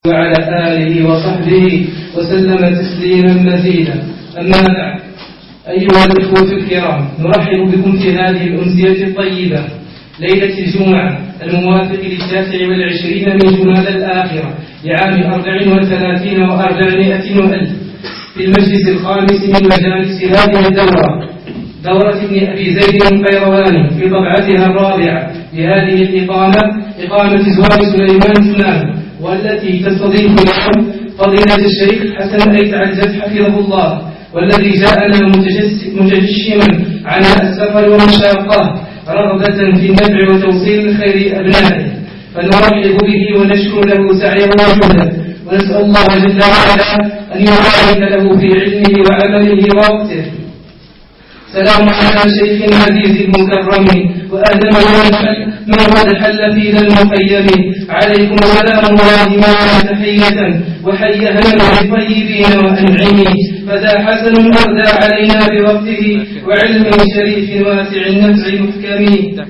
وعلى آله وصحبه وسلم تسليما مزيدا. أما بعد، أيها الإخوة الكرام، نرحب بكم في هذه الأمسية الطيبة ليلة الجمعة الموافق 29 من جمادى الآخرة لعام 34 و400 في المجلس الخامس من مجالس هذه الدورة، دورة ابن أبي زيد القيرواني في طبعتها الرابعة لهذه الإقامة، إقامة زواج سليمان سنان، والتي تستضيف اليوم فضيلة الشيخ حسن أيت عجز حفظه الله، والذي جاءنا متجشما على السفر والمشاقة رغبة في النفع وتوصيل الخير لأبنائه، فنرحب به ونشكر له سعيه وجهده، ونسأل الله جل وعلا أن يبارك له في علمه وعمله ووقته. سلام على شيخ العزيز المكرم وآدم من قد حل في ذا المقيم، عليكم سلام الله مع تحية وحيها بالطيبين وأنعمه، فذا حسن أردى علينا بوقته وعلم شريف واسع النفع محكم.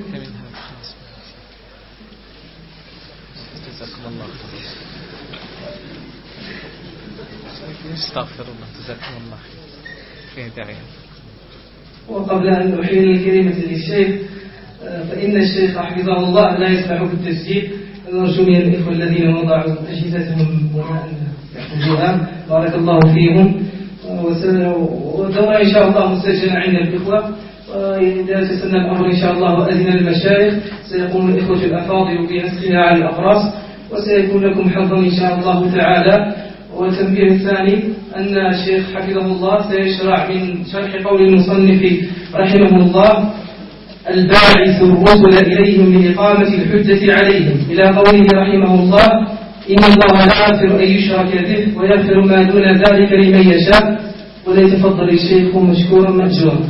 استغفر الله، جزاكم الله خير. داعي. وقبل أن أحيل الكلمة للشيخ، فإن الشيخ حفظه الله لا يسمح بالتسجيل، نرجو من الإخوة الذين وضعوا أجهزتهم يأخذوها بارك الله فيهم، ودورة إن شاء الله مسجلة عند الإخوة، وإذا جسنا الأمر إن شاء الله وأذن المشايخ سيقوم الإخوة الأفاضل بنسخها على الأقراص، وسيكون لكم حظا إن شاء الله تعالى. والتنبيه الثاني أن الشيخ حفظه الله سيشرع من شرح قول المصنف رحمه الله: الباعث الرسل إليهم لإقامة الحجة عليهم، إلى قوله رحمه الله: إن الله لا يغفر أن يشرك به ويغفر ما دون ذلك لمن يشاء. وليتفضل الشيخ مشكورا مأجورا.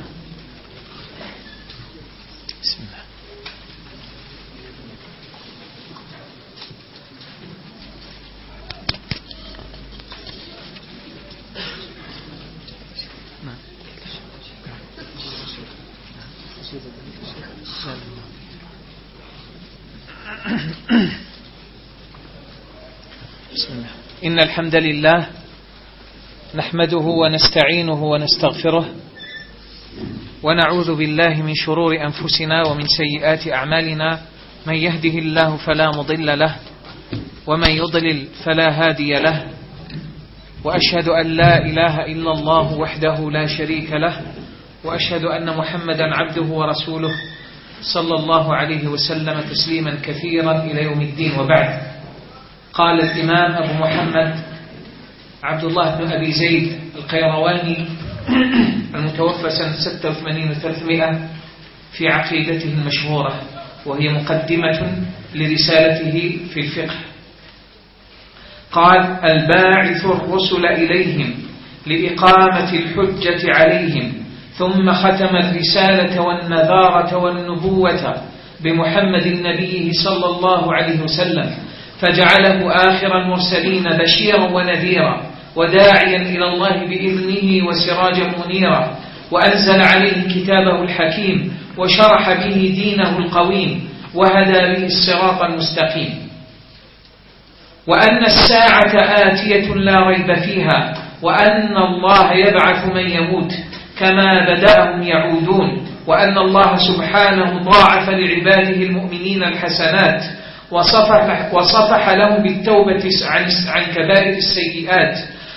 بسم الله. إن الحمد لله نحمده ونستعينه ونستغفره، ونعوذ بالله من شرور أنفسنا ومن سيئات أعمالنا، من يهده الله فلا مضل له ومن يضلل فلا هادي له، وأشهد أن لا إله إلا الله وحده لا شريك له، وأشهد أن محمدا عبده ورسوله صلى الله عليه وسلم تسليما كثيرا إلى يوم الدين. وبعد، قال الإمام أبو محمد عبد الله بن أبي زيد القيرواني المتوفى سنة 86 و300 في عقيدته المشهورة، وهي مقدمة لرسالته في الفقه، قال: الباعث الرسل إليهم لإقامة الحجة عليهم، ثم ختم الرسالة والنذارة والنبوة بمحمد نبيه صلى الله عليه وسلم، فجعله آخر المرسلين بشيرا ونذيرا وداعيا إلى الله بإذنه وسراجا منيرا، وأنزل عليه كتابه الحكيم وشرح به دينه القويم وهدى به الصراط المستقيم، وأن الساعة آتية لا ريب فيها، وأن الله يبعث من يموت كما بدأهم يعودون، وأن الله سبحانه ضاعف لعباده المؤمنين الحسنات، وصفح لهم بالتوبة عن كبائر السيئات،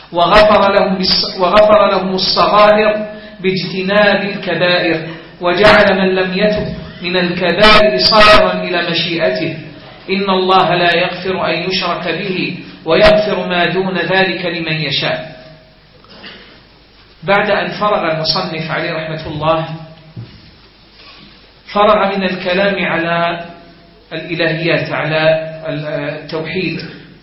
وغفر لهم الصغائر باجتناب الكبائر، وجعل من لم يتب من الكبائر صائرا إلى مشيئته. إن الله لا يغفر أن يشرك به ويغفر ما دون ذلك لمن يشاء. بعد أن فرغ المصنف عليه رحمة الله، فرغ من الكلام على الإلهيات، على التوحيد،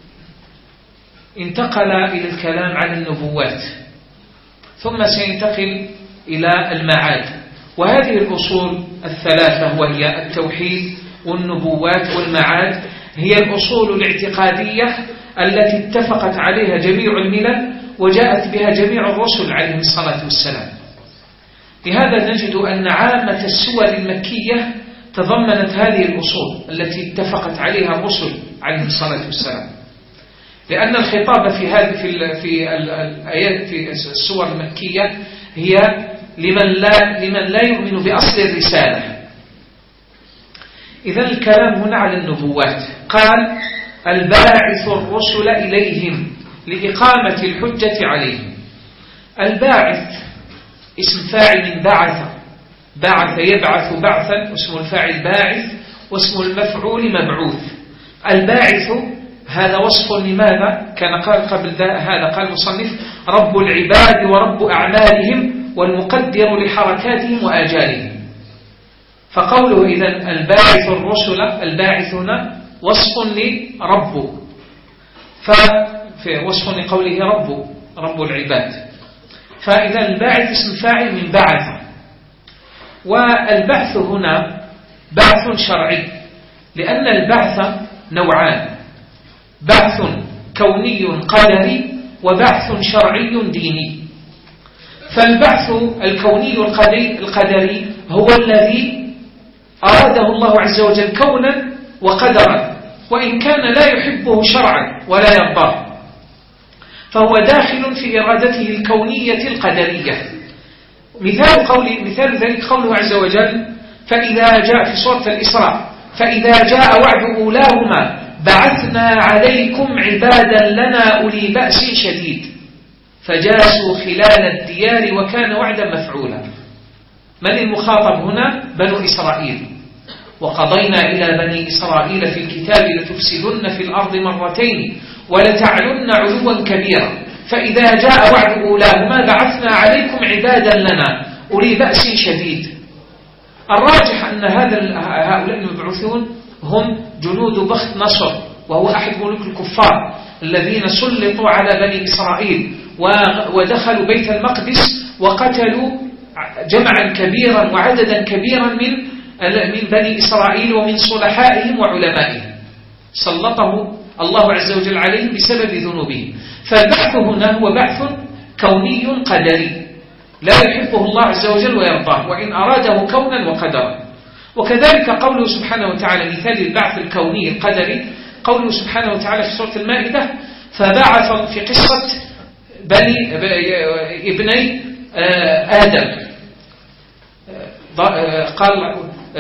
انتقل إلى الكلام عن النبوات، ثم سينتقل إلى المعاد. وهذه الأصول الثلاثة، وهي التوحيد والنبوات والمعاد، هي الأصول الاعتقادية التي اتفقت عليها جميع الملل وجاءت بها جميع الرسل عليهم الصلاة والسلام. لهذا نجد أن عامة السور المكية تضمنت هذه الأصول التي اتفقت عليها الرسل عليهم الصلاة والسلام. لأن الخطاب في هذه في الآيات في السور المكية هي لمن لا يؤمن بأصل الرسالة. إذن الكلام هنا على النبوات. قال الباعث الرسل إليهم لإقامة الحجة عليهم. الباعث اسم فاعل من بعث يبعث بعثا، اسم الفاعل باعث، واسم المفعول مبعوث. الباعث هذا وصف لماذا؟ كان قال قبل هذا قال المصنف رب العباد ورب أعمالهم والمقدر لحركاتهم وآجالهم. فقوله إذن الباعث الرسل، الباعث هنا وصف لرب، ففي وصف لقوله رب العباد. فإذا الباعث اسم فاعل من بعث. والبعث هنا بعث شرعي، لأن البعث نوعان: بعث كوني قدري وبعث شرعي ديني. فالبعث الكوني القدري هو الذي أراده الله عز وجل كونا وقدرا، وإن كان لا يحبه شرعا ولا يرضاه، فهو داخل في إرادته الكونية القدرية. مثال ذلك قوله عز وجل فإذا جاء في سورة الإسراء فإذا جاء وعد أولاهما بعثنا عليكم عبادا لنا أولي بأس شديد فجاسوا خلال الديار وكان وعدا مفعولا. من المخاطب هنا؟ بنو إسرائيل. وقضينا إلى بني إسرائيل في الكتاب لتفسدن في الأرض مرتين ولتعلن علوا كبيرا فإذا جاء وعد أولاهما بعثنا عليكم عبادا لنا أولي بأس شديد. الراجح أن هؤلاء المبعوثون هم جنود بخت نصر، وهو أحد ملوك الكفار الذين سلطوا على بني إسرائيل ودخلوا بيت المقدس وقتلوا جمعا كبيرا وعددا كبيرا من بني إسرائيل ومن صلحائهم وعلمائهم، سلطه الله عز وجل عليهم بسبب ذنوبهم. فالبعث هنا هو بعث كوني قدري لا يحبه الله عز وجل ويرضاه، وإن أراده كونا وقدرا. وكذلك قوله سبحانه وتعالى مثال البعث الكوني القدري قوله سبحانه وتعالى في سورة المائدة فبعث في قصة ابني آدم قال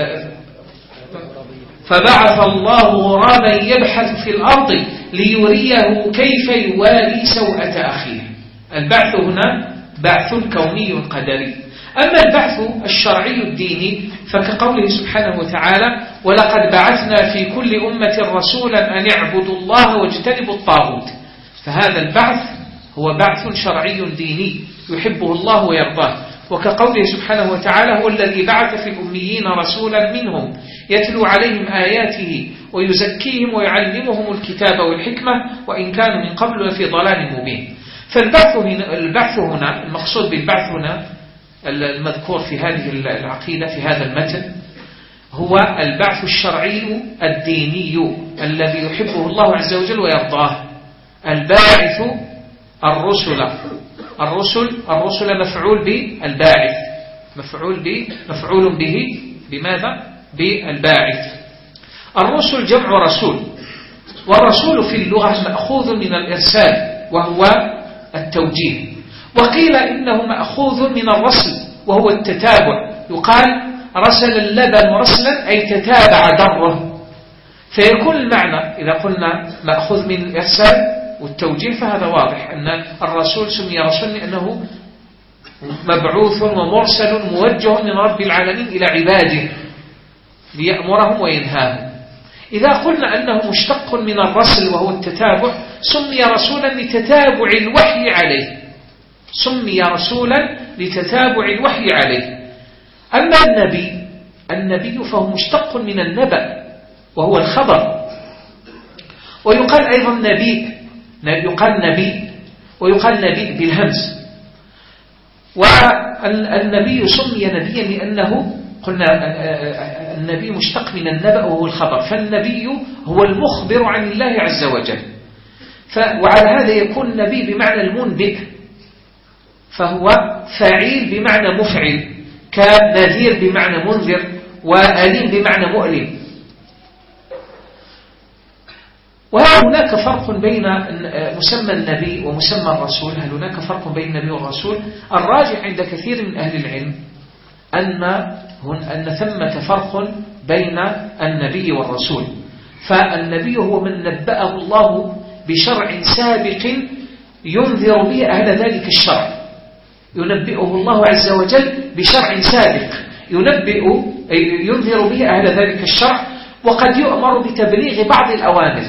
فبعث الله غرابا يبحث في الأرض ليريه كيف يواري سوءة أخيه. البعث هنا بعث كوني قدري. أما البعث الشرعي الديني فكقوله سبحانه وتعالى ولقد بعثنا في كل أمة رسولا أن اعبدوا الله واجتنبوا الطاغوت. فهذا البعث هو بعث شرعي ديني يحبه الله ويرضاه. وكقوله سبحانه وتعالى هو الذي بعث في الأميين رسولا منهم يتلو عليهم آياته ويزكيهم ويعلمهم الكتاب والحكمة وإن كانوا من قبل في ضلال مبين. فالبعث هنا المقصود بالبعث هنا المذكور في هذه العقيدة في هذا المتن هو البعث الشرعي الديني الذي يحبه الله عز وجل ويرضاه. الباعث الرسل مفعول بالباعث مفعول به بماذا؟ بالباعث. الرسل جمع رسول، والرسول في اللغة مأخوذ من الإرسال وهو التوجيه، وقيل إنه مأخوذ من الرسل وهو التتابع. يقال رسل اللبن رسلا أي تتابع دره، فيكون المعنى إذا قلنا مأخوذ من الإرسال والتوجيه فهذا واضح أن الرسول سمي رسول لأنه مبعوث ومرسل موجه من رب العالمين إلى عباده ليأمرهم وينهاهم. إذا قلنا أنه مشتق من الرسل وهو التتابع سمي رسولا لتتابع الوحي عليه، سمي رسولا لتتابع الوحي عليه. أما النبي فهو مشتق من النبأ وهو الخبر، ويقال أيضا نبي ويقال نبي بالهمز. والنبي سمي نبيا لأنه قلنا النبي مشتق من النبأ وهو الخبر، فالنبي هو المخبر عن الله عز وجل. وعلى هذا يكون النبي بمعنى المنبئ، فهو فاعل بمعنى مفعل، كنذير بمعنى منذر، وأليم بمعنى مؤلم. وهل هناك فرق بين مسمى النبي ومسمى الرسول؟ هل هناك فرق بين النبي والرسول؟ الراجح عند كثير من أهل العلم أن ثمة فرق بين النبي والرسول. فالنبي هو من نبأه الله بشرع سابق ينذر به أهل ذلك الشرع، ينبئه الله عز وجل بشرع سابق ينذر به أهل ذلك الشرع، وقد يؤمر بتبليغ بعض الأوامر،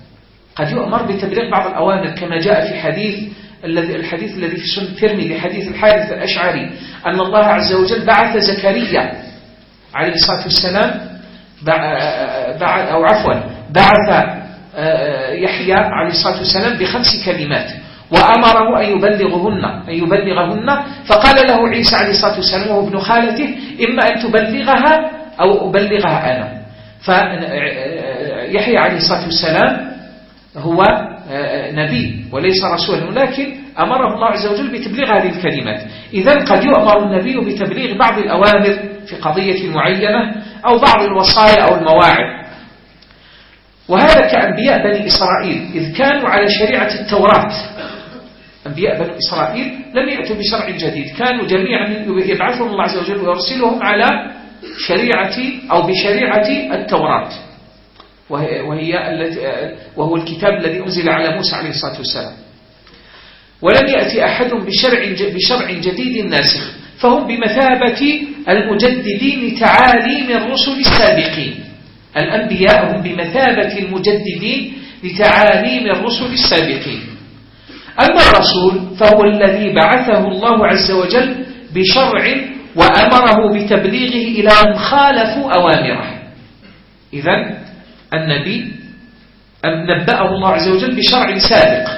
كما جاء في الحديث الذي في سنن الترمذي، حديث الحارث الأشعري أن الله عز وجل بعث زكريا عليه الصلاة والسلام بعث يحيى عليه الصلاة والسلام ب5 كلمات وأمره أن يبلغهن، فقال له عيسى عليه الصلاة والسلام وهو ابن خالته: إما أن تبلغها أو أبلغها أنا. فيحيى عليه الصلاة والسلام هو نبي وليس رسولا، لكن أمره الله عز وجل بتبليغ هذه الكلمات. إذن قد يؤمر النبي بتبليغ بعض الأوامر في قضية معينة أو بعض الوصايا أو المواعظ. وهذا كأنبياء بني إسرائيل إذ كانوا على شريعة التوراة. أنبياء بني إسرائيل لم يأتوا بشرع جديد، كانوا جميعا يبعثهم الله عز وجل ويرسلهم على شريعة أو بشريعة التوراة، وهو الكتاب الذي أنزل على موسى عليه الصلاة والسلام. ولم يأتي أحد بشرع جديد ناسخ، فهم بمثابة المجددين لتعاليم الرسل السابقين. الأنبياء هم بمثابة المجددين لتعاليم الرسل السابقين. أما الرسول فهو الذي بعثه الله عز وجل بشرع وأمره بتبليغه إلى من خالفوا أوامره. إذن النبي نبأه الله عز وجل بشرع سابق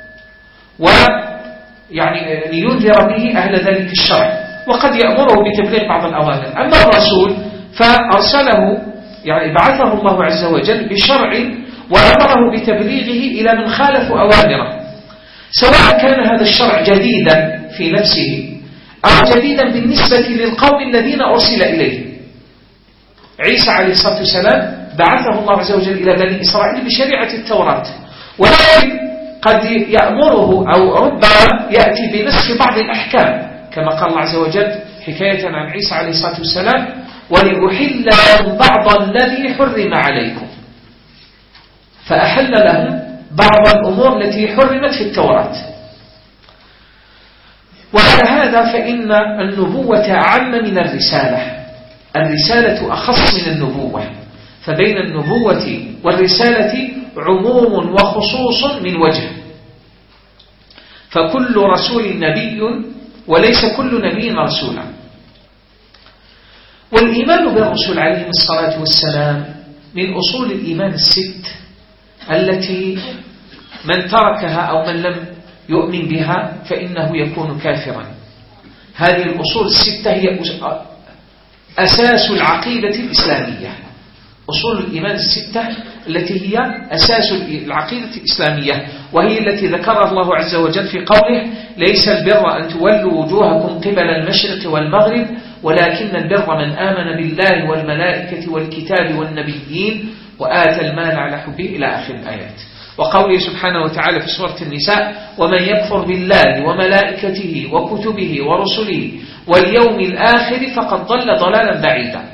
لينذر به أهل ذلك الشرع، وقد يأمره بتبليغ بعض الأوامر. أما الرسول فأرسله بعثه الله عز وجل بشرع وأمره بتبليغه إلى من خالفوا أوامره، سواء كان هذا الشرع جديدا في نفسه أو جديدا بالنسبة للقوم الذين أرسل إليه. عيسى عليه الصلاة والسلام بعثه الله عز وجل إلى بني إسرائيل بشريعة التوراة، ولكن قد يأمره أو ربما يأتي بنسخ بعض الأحكام، كما قال الله عز وجل حكاية عن عيسى عليه الصلاة والسلام: ولأحل لهم بعض الذي حرم عليكم، فأحل لهم بعض الأمور التي حرمت في التوراة. وعلى هذا فإن النبوة أعم من الرسالة، الرسالة أخص من النبوة، فبين النبوة والرسالة عموم وخصوص من وجه، فكل رسول نبي وليس كل نبي رسولا. والإيمان بالرسل عليهم الصلاة والسلام من أصول الإيمان الست التي من تركها أو من لم يؤمن بها فإنه يكون كافرا. هذه الأصول الستة هي أساس العقيدة الإسلامية، أصول الإيمان الستة التي هي أساس العقيدة الإسلامية، وهي التي ذكرها الله عز وجل في قوله: ليس البر أن تولوا وجوهكم قبل المشرق والمغرب ولكن البر من آمن بالله والملائكة والكتاب والنبيين وآتى المال على حبه إلى آخر الآيات. وقوله سبحانه وتعالى في سورة النساء: ومن يكفر بالله وملائكته وكتبه ورسله واليوم الآخر فقد ضل ضلالا بعيدا.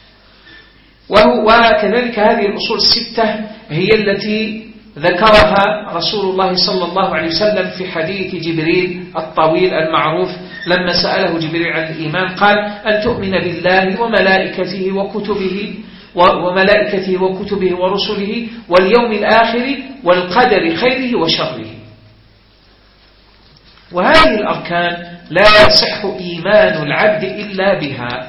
وكذلك هذه الأصول الستة هي التي ذكرها رسول الله صلى الله عليه وسلم في حديث جبريل الطويل المعروف لما سأله جبريل عن الإيمان، قال: أن تؤمن بالله وملائكته وكتبه ورسله واليوم الآخر والقدر خيره وشره. وهذه الأركان لا يصح إيمان العبد إلا بها.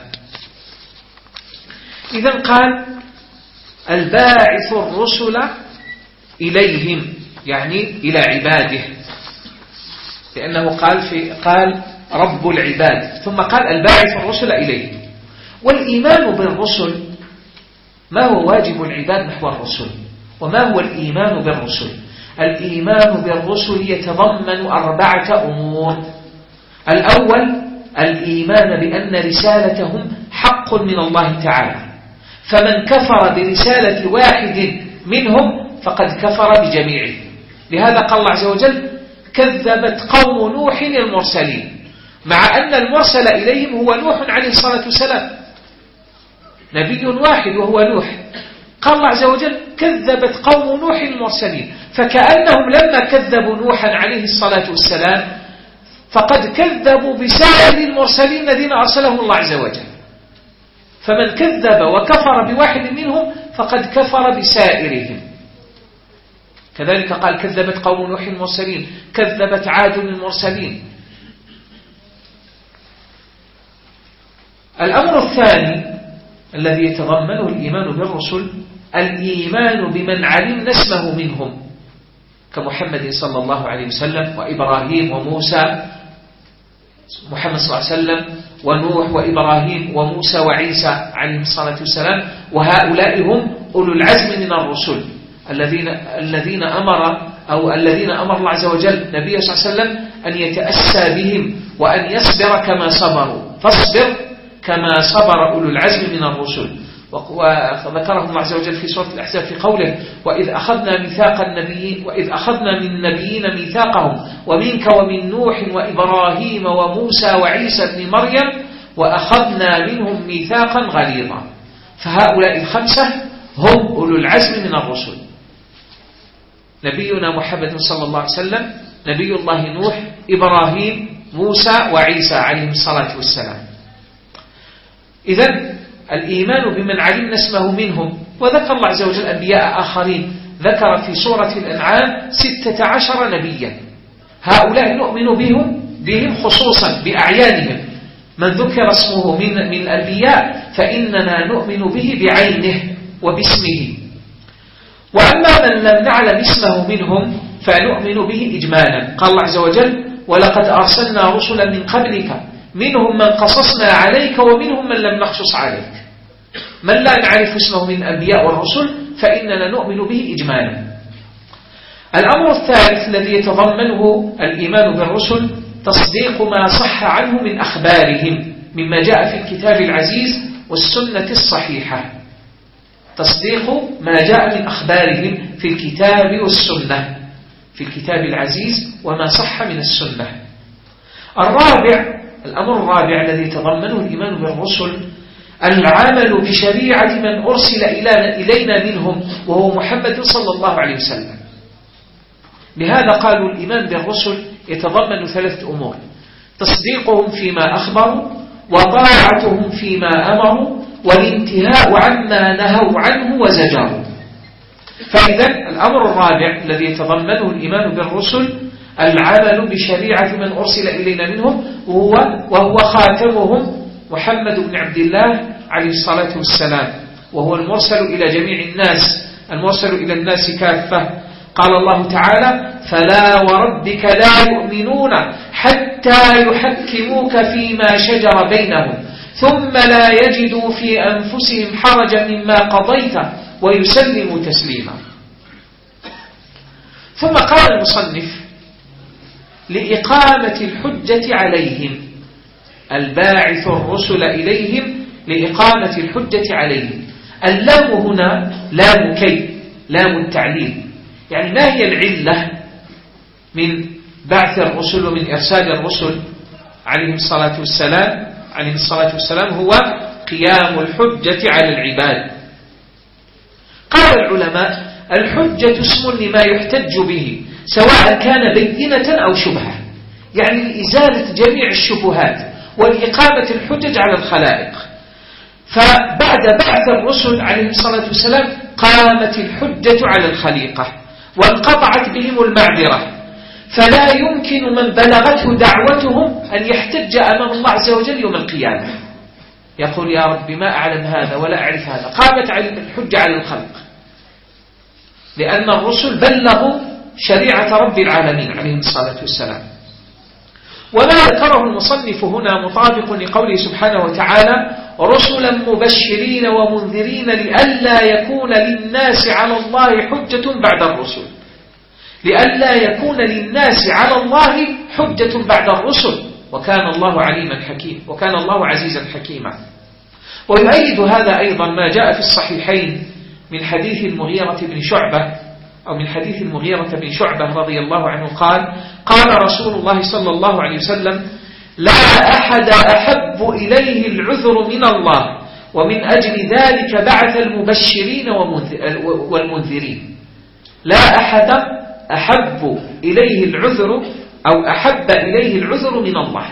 إذن قال: الباعث الرسل إليهم، يعني إلى عباده، لأنه قال رب العباد، ثم قال الباعث الرسل إليهم. والإيمان بالرسل، ما هو واجب العباد نحو الرسل؟ وما هو الإيمان بالرسل؟ الإيمان بالرسل يتضمن 4 أمور. الأول الإيمان بأن رسالتهم حق من الله تعالى، فمن كفر برسالة واحد منهم فقد كفر بجميعه. لهذا قال الله عز وجل كذبت قوم نوح المرسلين، مع أن المرسل إليهم هو نوح عليه الصلاة والسلام، نبي واحد وهو نوح. قال الله عز وجل كذبت قوم نوح المرسلين، فكأنهم لما كذبوا نوحا عليه الصلاة والسلام فقد كذبوا بسائر المرسلين الذين أرسلهم الله عز وجل. فمن كذب وكفر بواحد منهم فقد كفر بسائرهم. كذلك قال كذبت قوم نوح المرسلين، كذبت عاد المرسلين. الأمر الثاني الذي يتضمنه الإيمان بالرسل الإيمان بمن علمنا اسمه منهم، كمحمد صلى الله عليه وسلم وإبراهيم وموسى، محمد صلى الله عليه وسلم ونوح وإبراهيم وموسى وعيسى عليهم الصلاة والسلام. وهؤلاء هم أولو العزم من الرسل الذين أمر الله عز وجل نبيه صلى الله عليه وسلم أن يتأسى بهم وأن يصبر كما صبروا، فاصبر كما صبر أولو العزم من الرسل. وذكرهم الله عز وجل في سورة الأحزاب في قوله وإذ أخذنا من النبيين ميثاقهم ومنك ومن نوح وإبراهيم وموسى وعيسى ابن مريم وأخذنا منهم ميثاقا غليظا. فهؤلاء الخمسة هم أولو العزم من الرسل، نبينا محمد صلى الله عليه وسلم، نبي الله نوح، إبراهيم، موسى وعيسى عليهم الصلاة والسلام. إذن الإيمان بمن علمنا اسمه منهم. وذكر الله عز وجل أنبياء آخرين، ذكر في سورة الأنعام 16 نبيا، هؤلاء نؤمن بهم خصوصا بأعيانهم. من ذكر اسمه من الأنبياء فإننا نؤمن به بعينه وباسمه. وأما من لم نعلم اسمه منهم فنؤمن به إجمالا. قال الله عز وجل ولقد أرسلنا رسلا من قبلك منهم من قصصنا عليك ومنهم من لم نقصص عليك. من لا نعرف اسمه من الأنبياء والرسل فإننا نؤمن به إجمالا. الأمر الثالث الذي يتضمنه الإيمان بالرسل تصديق ما صح عنه من أخبارهم مما جاء في الكتاب العزيز والسنة الصحيحة. تصديق ما جاء من أخبارهم في الكتاب والسنة، في الكتاب العزيز وما صح من السنة. الأمر الرابع الذي يتضمنه الإيمان بالرسل العمل بشريعة من أرسل إلينا منهم وهو محمد صلى الله عليه وسلم. بهذا قالوا الإيمان بالرسل يتضمن 3 أمور: تصديقهم فيما أخبروا، وطاعتهم فيما أمروا، والانتهاء عما نهوا عنه وزجروا. فإذا الأمر الرابع الذي يتضمنه الإيمان بالرسل العمل بشريعة من أرسل إلينا منهم وهو خاتمهم محمد بن عبد الله عليه الصلاة والسلام، وهو المرسل إلى جميع الناس، المرسل إلى الناس كافة. قال الله تعالى فلا وربك لا يؤمنون حتى يحكموك فيما شجر بينهم ثم لا يجدوا في أنفسهم حرجا مما قضيت ويسلموا تسليما. ثم قال المصنف لإقامة الحجة عليهم، الباعث الرسل إليهم لإقامة الحجة عليهم. اللام هنا لام كي، لام التعليل، يعني ما هي العلة من بعث الرسل ومن إرسال الرسل عليهم الصلاة والسلام هو قيام الحجة على العباد. قال العلماء الحجة اسم لما يحتج به سواء كان بينة أو شبهة، يعني لإزالة جميع الشبهات والإقامة الحجج على الخلائق. فبعد بعث الرسل عليهم الصلاة والسلام قامت الحجة على الخليقة وانقطعت بهم المعذرة، فلا يمكن من بلغته دعوتهم أن يحتج أمام الله عز وجل يوم القيامة يقول يا رب ما أعلم هذا ولا أعرف هذا. قامت الحجة على الخلق لأن الرسل بلغوا شريعة رب العالمين عليهم الصلاة والسلام. وما ذكره المصنف هنا مطابق لقوله سبحانه وتعالى رسلا مبشرين ومنذرين لئلا يكون للناس على الله حجة بعد الرسل، لئلا يكون للناس على الله حجة بعد الرسل، وكان الله عليما حكيما، وكان الله عزيزا حكيما. ويؤيد هذا أيضا ما جاء في الصحيحين من حديث المغيرة بن شعبة أو من حديث المغيرة بن شعبة رضي الله عنه قال: قال رسول الله صلى الله عليه وسلم: لا أحد أحب إليه العذر من الله، ومن أجل ذلك بعث المبشرين والمنذرين. لا أحد أحب إليه العذر أو أحب إليه العذر من الله،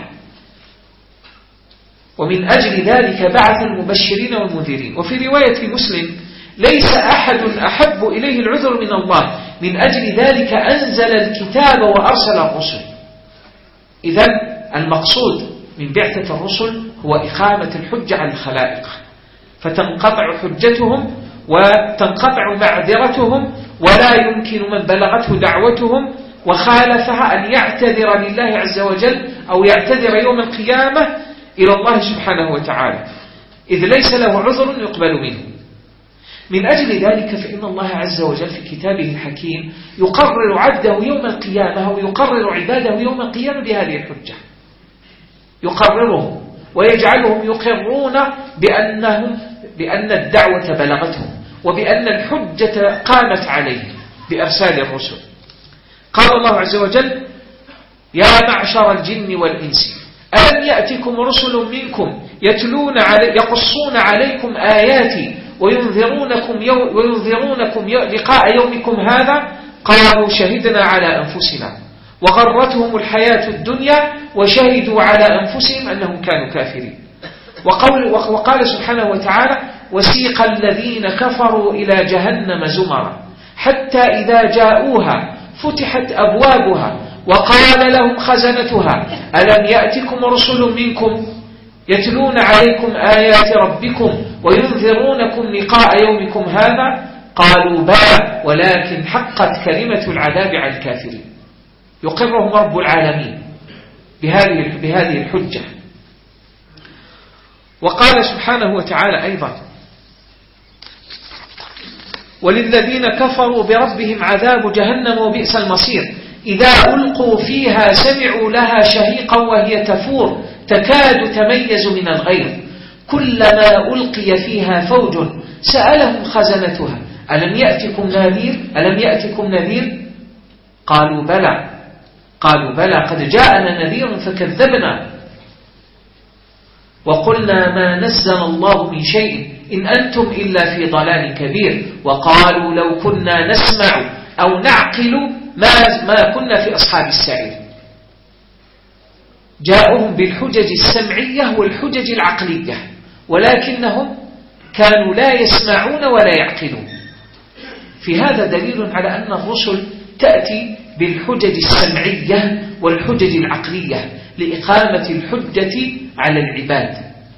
ومن أجل ذلك بعث المبشرين والمنذرين. وفي رواية مسلم: ليس أحد أحب إليه العذر من الله، من أجل ذلك أنزل الكتاب وأرسل الرسل. إذن المقصود من بعثة الرسل هو إقامة الحجة على الخلائق، فتنقطع حجتهم وتنقطع معذرتهم، ولا يمكن من بلغته دعوتهم وخالفها أن يعتذر لله عز وجل أو يعتذر يوم القيامة إلى الله سبحانه وتعالى، إذ ليس له عذر يقبل منه. من أجل ذلك فإن الله عز وجل في كتابه الحكيم يقرر عبده يوم القيامة ويقرر عباده يوم القيامة بهذه الحجة، يقررهم ويجعلهم يقرون بأن الدعوة بلغتهم وبأن الحجة قامت عليهم بأرسال الرسل. قال الله عز وجل: يا معشر الجن والإنس ألم يأتكم رسل منكم يقصون عليكم آياتي وينذرونكم لقاء يومكم هذا؟ قالوا شهدنا على أنفسنا وغرتهم الحياة الدنيا وشهدوا على أنفسهم أنهم كانوا كافرين. وقال سبحانه وتعالى: وسيق الذين كفروا إلى جهنم زمرا حتى إذا جاءوها فتحت أبوابها وقال لهم خزنتها ألم يأتكم رسل منكم يتلون عليكم آيات ربكم وينذرونكم لقاء يومكم هذا؟ قالوا بلى ولكن حقت كلمة العذاب على الكافرين. يقرهم رب العالمين بهذه الحجة. وقال سبحانه وتعالى أيضا: وللذين كفروا بربهم عذاب جهنم وبئس المصير إذا ألقوا فيها سمعوا لها شهيقا وهي تفور تكاد تميز من الغيظ كلما ألقي فيها فوج سألهم خزنتها ألم يأتكم نذير قالوا بلى قد جاءنا نذير فكذبنا وقلنا ما نزل الله من شيء إن أنتم إلا في ضلال كبير وقالوا لو كنا نسمع أو نعقل ما كنا في أصحاب السعير. جاءهم بالحجج السمعية والحجج العقلية ولكنهم كانوا لا يسمعون ولا يعقلون. في هذا دليل على أن الرسل تأتي بالحجج السمعية والحجج العقلية لإقامة الحجة على العباد.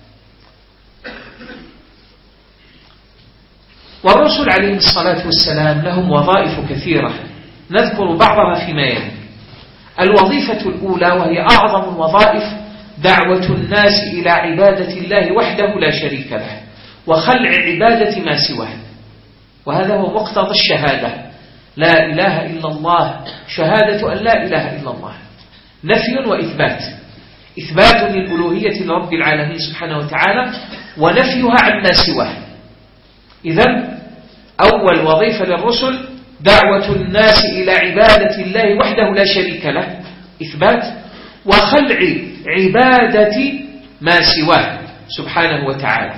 والرسل عليهم الصلاة والسلام لهم وظائف كثيرة نذكر بعضها فيما يلي. الوظيفة الأولى وهي أعظم الوظائف دعوة الناس إلى عبادة الله وحده لا شريك له وخلع عبادة ما سواه، وهذا هو مقتضى الشهادة لا إله إلا الله، شهادة أن لا إله إلا الله نفي وإثبات، إثبات للألوهية لرب العالمين سبحانه وتعالى ونفيها عما سواه. إذن أول وظيفة للرسل دعوة الناس إلى عبادة الله وحده لا شريك له إثبات، وخلع عبادة ما سواه سبحانه وتعالى،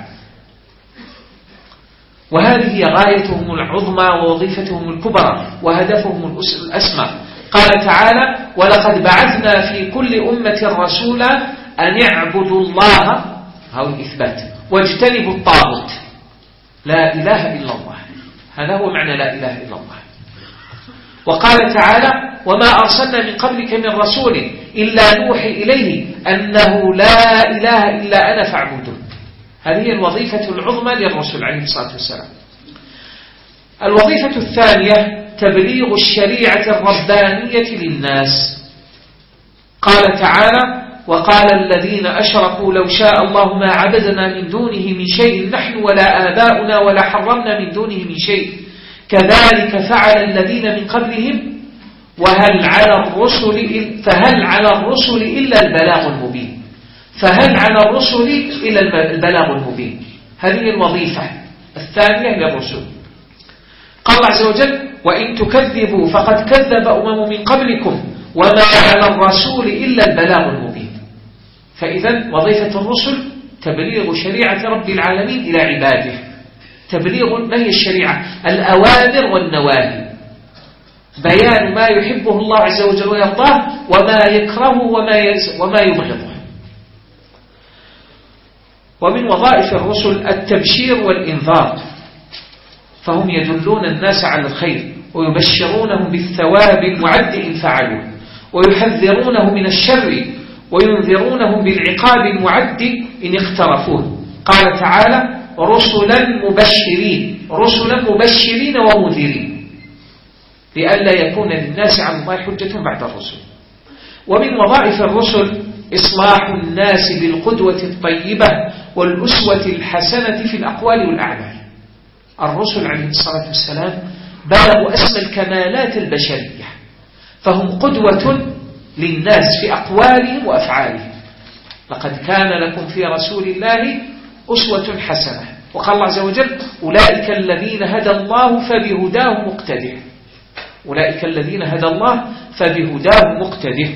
وهذه هي غايتهم العظمى ووظيفتهم الكبرى وهدفهم الأسمى. قال تعالى: ولقد بعثنا في كل أمة رسولا أن اعبدوا الله، هذا الإثبات، واجتنبوا الطاغوت، لا إله إلا الله، هذا هو معنى لا إله إلا الله. وقال تعالى: وما أرسلنا من قبلك من رسول إلا نوحي إليه أنه لا إله إلا أنا فاعبدون. هذه الوظيفة العظمى للرسول عليه الصلاة والسلام. الوظيفة الثانية تبليغ الشريعة الربانية للناس. قال تعالى: وقال الذين أشركوا لو شاء الله ما عبدنا من دونه من شيء نحن ولا آباؤنا ولا حرمنا من دونه من شيء كذلك فعل الذين من قبلهم فهل على الرسل إلا البلاغ المبين. فهل على الرسل إلا البلاغ المبين. هذه الوظيفة الثانية للرسل. قال الله عز وجل وإن تكذبوا فقد كذب أمم من قبلكم وما على الرسول إلا البلاغ المبين. فإذا وظيفة الرسل تبليغ شريعة رب العالمين إلى عباده. تبليغ ما هي الشريعة؟ الأوامر والنواهي، بيان ما يحبه الله عز وجل ويرضاه وما يكرهه وما يبغضه. ومن وظائف الرسل التبشير والإنذار، فهم يدلون الناس على الخير ويبشرونهم بالثواب المعد إن فعلوه، ويحذرونه من الشر وينذرونهم بالعقاب المعد إن اقترفوه. قال تعالى رسلا مبشرين ومنذرين لئلا يكون للناس على الله حجة بعد الرسل. ومن وظائف الرسل إصلاح الناس بالقدوة الطيبة والأسوة الحسنة في الأقوال والأعمال. الرسل عليه الصلاة والسلام بلغوا أسمى الكمالات البشرية، فهم قدوة للناس في أقوالهم وأفعالهم. لقد كان لكم في رسول الله أسوة حسنة. وقال الله عز وجل أولئك الذين هدى الله فبهداه مقتده. أولئك الذين هدى الله فبهداه مقتده.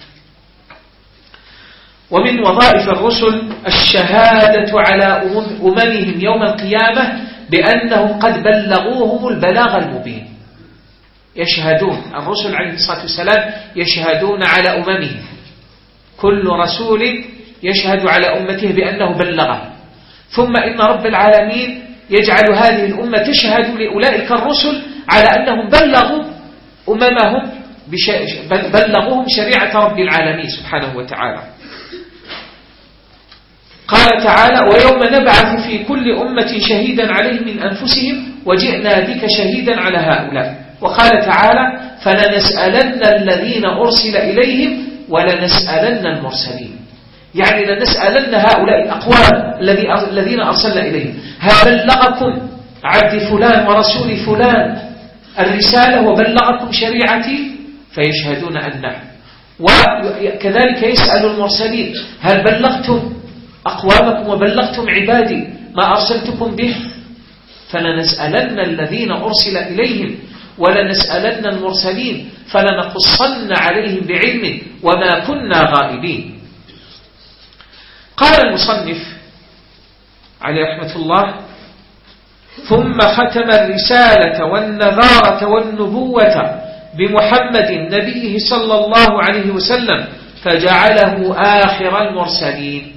ومن وظائف الرسل الشهادة على أممهم يوم القيامة بأنهم قد بلغوهم البلاغ المبين. يشهدون الرسل عليه الصلاة والسلام يشهدون على أممهم، كل رسول يشهد على أمته بأنه بلغه، ثم إن رب العالمين يجعل هذه الأمة تشهد لأولئك الرسل على أنهم بلغوا أممهم بلغوهم شريعة رب العالمين سبحانه وتعالى. قال تعالى ويوم نبعث في كل أمة شهيدا عليهم من أنفسهم وجئنا بك شهيدا على هؤلاء. وقال تعالى فلنسألن الذين أرسل إليهم ولنسألن المرسلين. يعني لنسألن هؤلاء الأقوام الذين أرسلنا إليهم هل بلغكم عبد فلان ورسول فلان الرسالة وبلغكم شريعتي؟ فيشهدون أن نعم. وكذلك يسأل المرسلين هل بلغتم أقوامكم وبلغتم عبادي ما أرسلتكم به؟ فلنسألن الذين أرسل إليهم ولنسألن المرسلين فلنقصن عليهم بعلم وما كنا غائبين. قال المصنف عليه رحمة الله ثم ختم الرسالة والنذارة والنبوة بمحمد نبيه صلى الله عليه وسلم فجعله آخر المرسلين.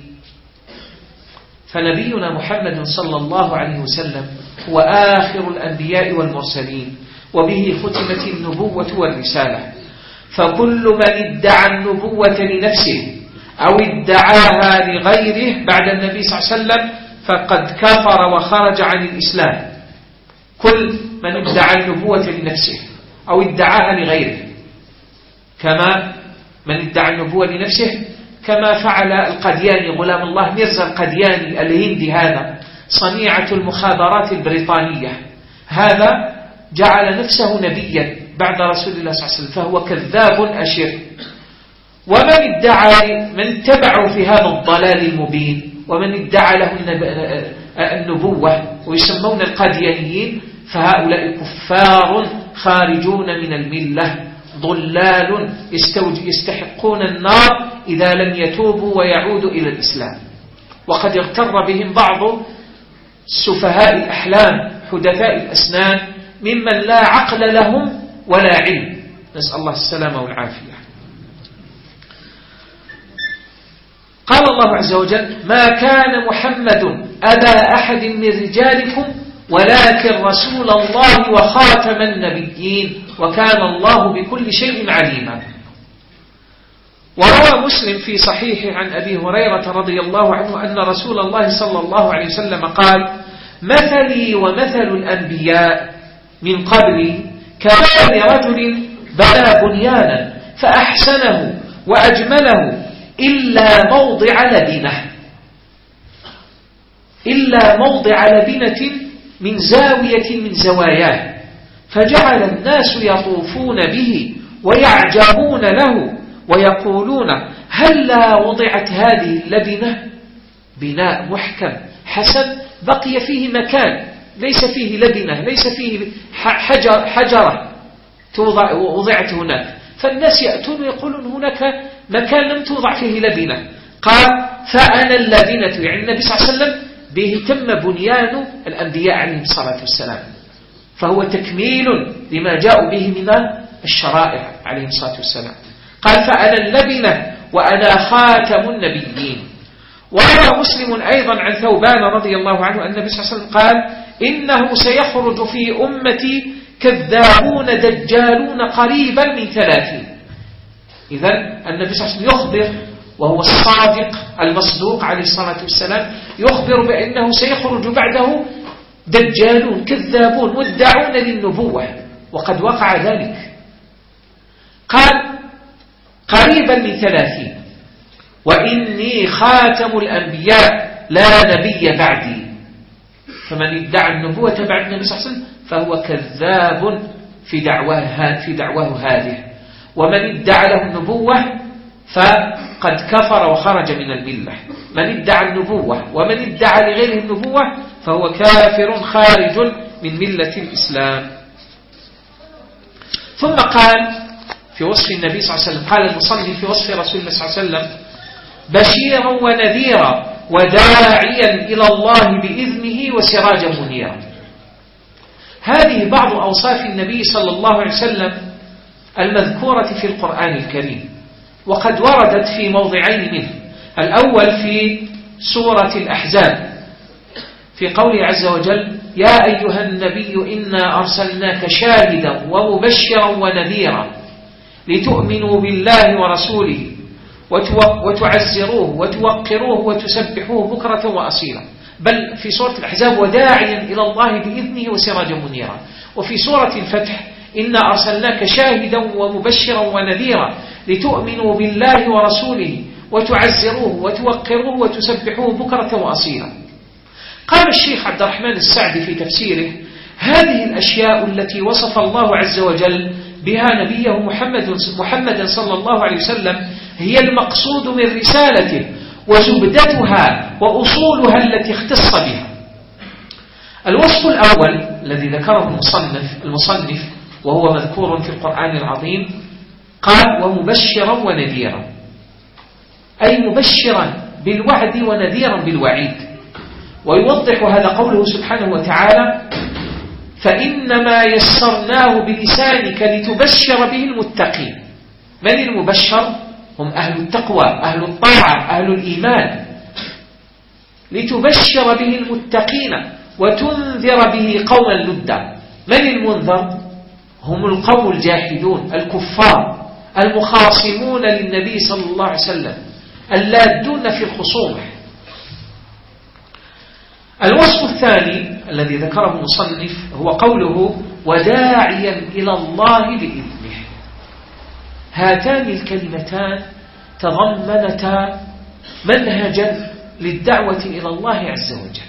فنبينا محمد صلى الله عليه وسلم هو آخر الأنبياء والمرسلين، وبه ختمت النبوة والرسالة. فكل من ادعى النبوة لنفسه أو ادعاها لغيره بعد النبي صلى الله عليه وسلم فقد كفر وخرج عن الإسلام. كل من ادعى النبوة لنفسه أو ادعاها لغيره، كما من ادعى النبوة لنفسه كما فعل القدياني غلام الله ميرزا القدياني الهندي، هذا صنيعة المخابرات البريطانية، هذا جعل نفسه نبيا بعد رسول الله صلى الله عليه وسلم، فهو كذاب أشر. ومن ادعى من تبعوا في هذا الضلال المبين ومن ادعى له النبوة ويسمون القاديانيين فهؤلاء كفار خارجون من الملة، ضلال يستحقون النار إذا لم يتوبوا ويعودوا إلى الإسلام. وقد اغتر بهم بعض سفهاء الأحلام حدثاء الأسنان ممن لا عقل لهم ولا علم، نسأل الله السلامة والعافية. قال الله عز وجل ما كان محمد أبا أحد من رجالكم ولكن رسول الله وخاتم النبيين وكان الله بكل شيء عليما. وروى مسلم في صحيحه عن أبي هريرة رضي الله عنه أن رسول الله صلى الله عليه وسلم قال مثلي ومثل الأنبياء من قبلي كمثل رجل بنى بنيانا فأحسنه وأجمله إلا موضع لبنة من زاوية من زواياه، فجعل الناس يطوفون به ويعجبون له ويقولون هلا وضعت هذه اللبنة؟ بناء محكم حسن بقي فيه مكان ليس فيه لبنة، ليس فيه حجرة وضعت هناك، فالناس يأتون ويقولون هناك مكان لم توضع فيه لبنة. قال فأنا اللبنة، يعني النبي صلى الله عليه وسلم به تم بنيان الأنبياء عليهم الصلاة والسلام، فهو تكميل لما جاءوا به من الشرائع عليهم الصلاة والسلام. قال فأنا اللبنة وأنا خاتم النبيين. وروى مسلم أيضا عن ثوبان رضي الله عنه أن النبي صلى الله عليه وسلم قال إنه سيخرج في أمتي كذابون دجالون قريبا من 30. إذن النبي صلى الله عليه وسلم يخبر، وهو الصادق المصدوق عليه الصلاة والسلام، يخبر بأنه سيخرج بعده دجالون كذابون مدعون للنبوة، وقد وقع ذلك. قال قريبا من 30 وإني خاتم الأنبياء لا نبي بعدي. فمن ادعى النبوة بعد النبي صلى الله عليه وسلم فهو كذاب في دعواه هذه، ومن ادعى له النبوة فقد كفر وخرج من الملة. من ادعى النبوة ومن ادعى لغيره النبوة فهو كافر خارج من ملة الإسلام. ثم قال في وصف النبي صلى الله عليه وسلم، قال المصنف في وصف رسول الله صلى الله عليه وسلم بشيرا ونذيرا وداعيا إلى الله بإذنه وسراجا منيرا. هذه بعض أوصاف النبي صلى الله عليه وسلم المذكورة في القرآن الكريم، وقد وردت في موضعين منه. الأول في سورة الأحزاب في قوله عز وجل يا أيها النبي إنا أرسلناك شاهدا ومبشرا ونذيرا لتؤمنوا بالله ورسوله وتعزروه وتوقروه وتسبحوه بكرة وأصيلا. بل في سورة الأحزاب وداعيا إلى الله بإذنه وسراجا منيرا. وفي سورة الفتح إنا أرسلناك شاهدا ومبشرا ونذيرا لتؤمنوا بالله ورسوله وتعزروه وتوقروه وتسبحوه بكرة وأصيلا. قال الشيخ عبد الرحمن السعدي في تفسيره هذه الأشياء التي وصف الله عز وجل بها نبيه محمد صلى الله عليه وسلم هي المقصود من رسالته وزبدتها وأصولها التي اختص بها. الوصف الأول الذي ذكره المصنف وهو مذكور في القرآن العظيم قال ومبشرا ونذيرا، أي مبشرا بالوعد ونذيرا بالوعيد. ويوضح هذا قوله سبحانه وتعالى فإنما يسرناه بلسانك لتبشر به المتقين. من المبشر؟ هم أهل التقوى، أهل الطاعة، أهل الإيمان. لتبشر به المتقين وتنذر به قوما لدا. من المنذر؟ هم القوم الجاحدون الكفار المخاصمون للنبي صلى الله عليه وسلم اللادون في الخصومة. الوصف الثاني الذي ذكره المصنف هو قوله وداعيا إلى الله بإذنه. هاتان الكلمتان تضمنتا منهجا للدعوة إلى الله عز وجل.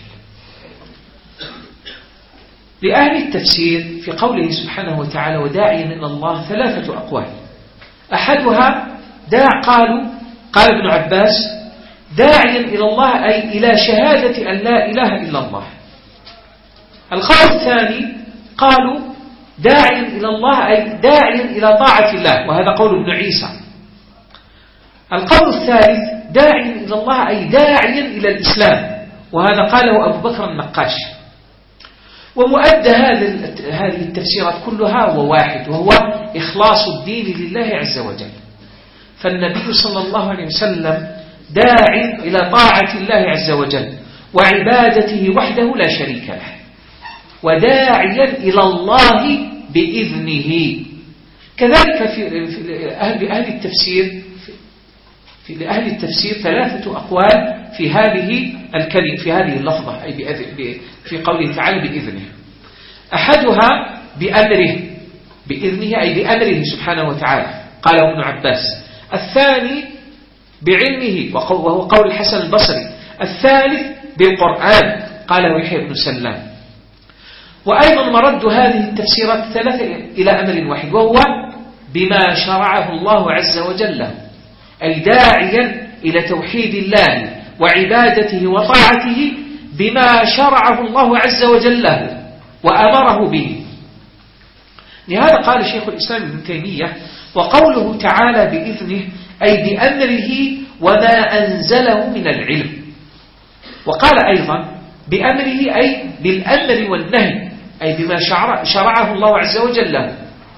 لأهل التفسير في قوله سبحانه وتعالى وداعيا إلى الله 3 أقوال. أحدها قال ابن عباس داعيا إلى الله أي إلى شهادة أن لا إله إلا الله. القول الثاني قالوا داعيا إلى الله أي داعيا إلى طاعة الله، وهذا قول ابن عيسى. القول الثالث داعيا إلى الله أي داعيا إلى الإسلام، وهذا قاله أبو بكر النقاش. ومؤدى هذه التفسيرات كلها هو واحد، وهو إخلاص الدين لله عز وجل. فالنبي صلى الله عليه وسلم داعي إلى طاعة الله عز وجل وعبادته وحده لا شريك له، وداعيا إلى الله بإذنه. كذلك في أهل التفسير لأهل التفسير 3 أقوال في هذه الكلمة، في هذه اللفظة، أي في قوله تعالى بإذنه. أحدها بإذنه أي بأمره سبحانه وتعالى، قال ابن عباس. الثاني بعلمه وهو قول الحسن البصري. الثالث بالقرآن قاله يحيى بن سلام. وأيضا مرد هذه التفسيرات 3 إلى أمر واحد، وهو بما شرعه الله عز وجل له، أي داعيا إلى توحيد الله وعبادته وطاعته بما شرعه الله عز وجل له وأمره به. لهذا قال شيخ الإسلام ابن تيمية: وقوله تعالى بإذنه أي بأمره وما أنزله من العلم. وقال أيضا بأمره أي بالأمر والنهي، أي بما شرعه الله عز وجل له.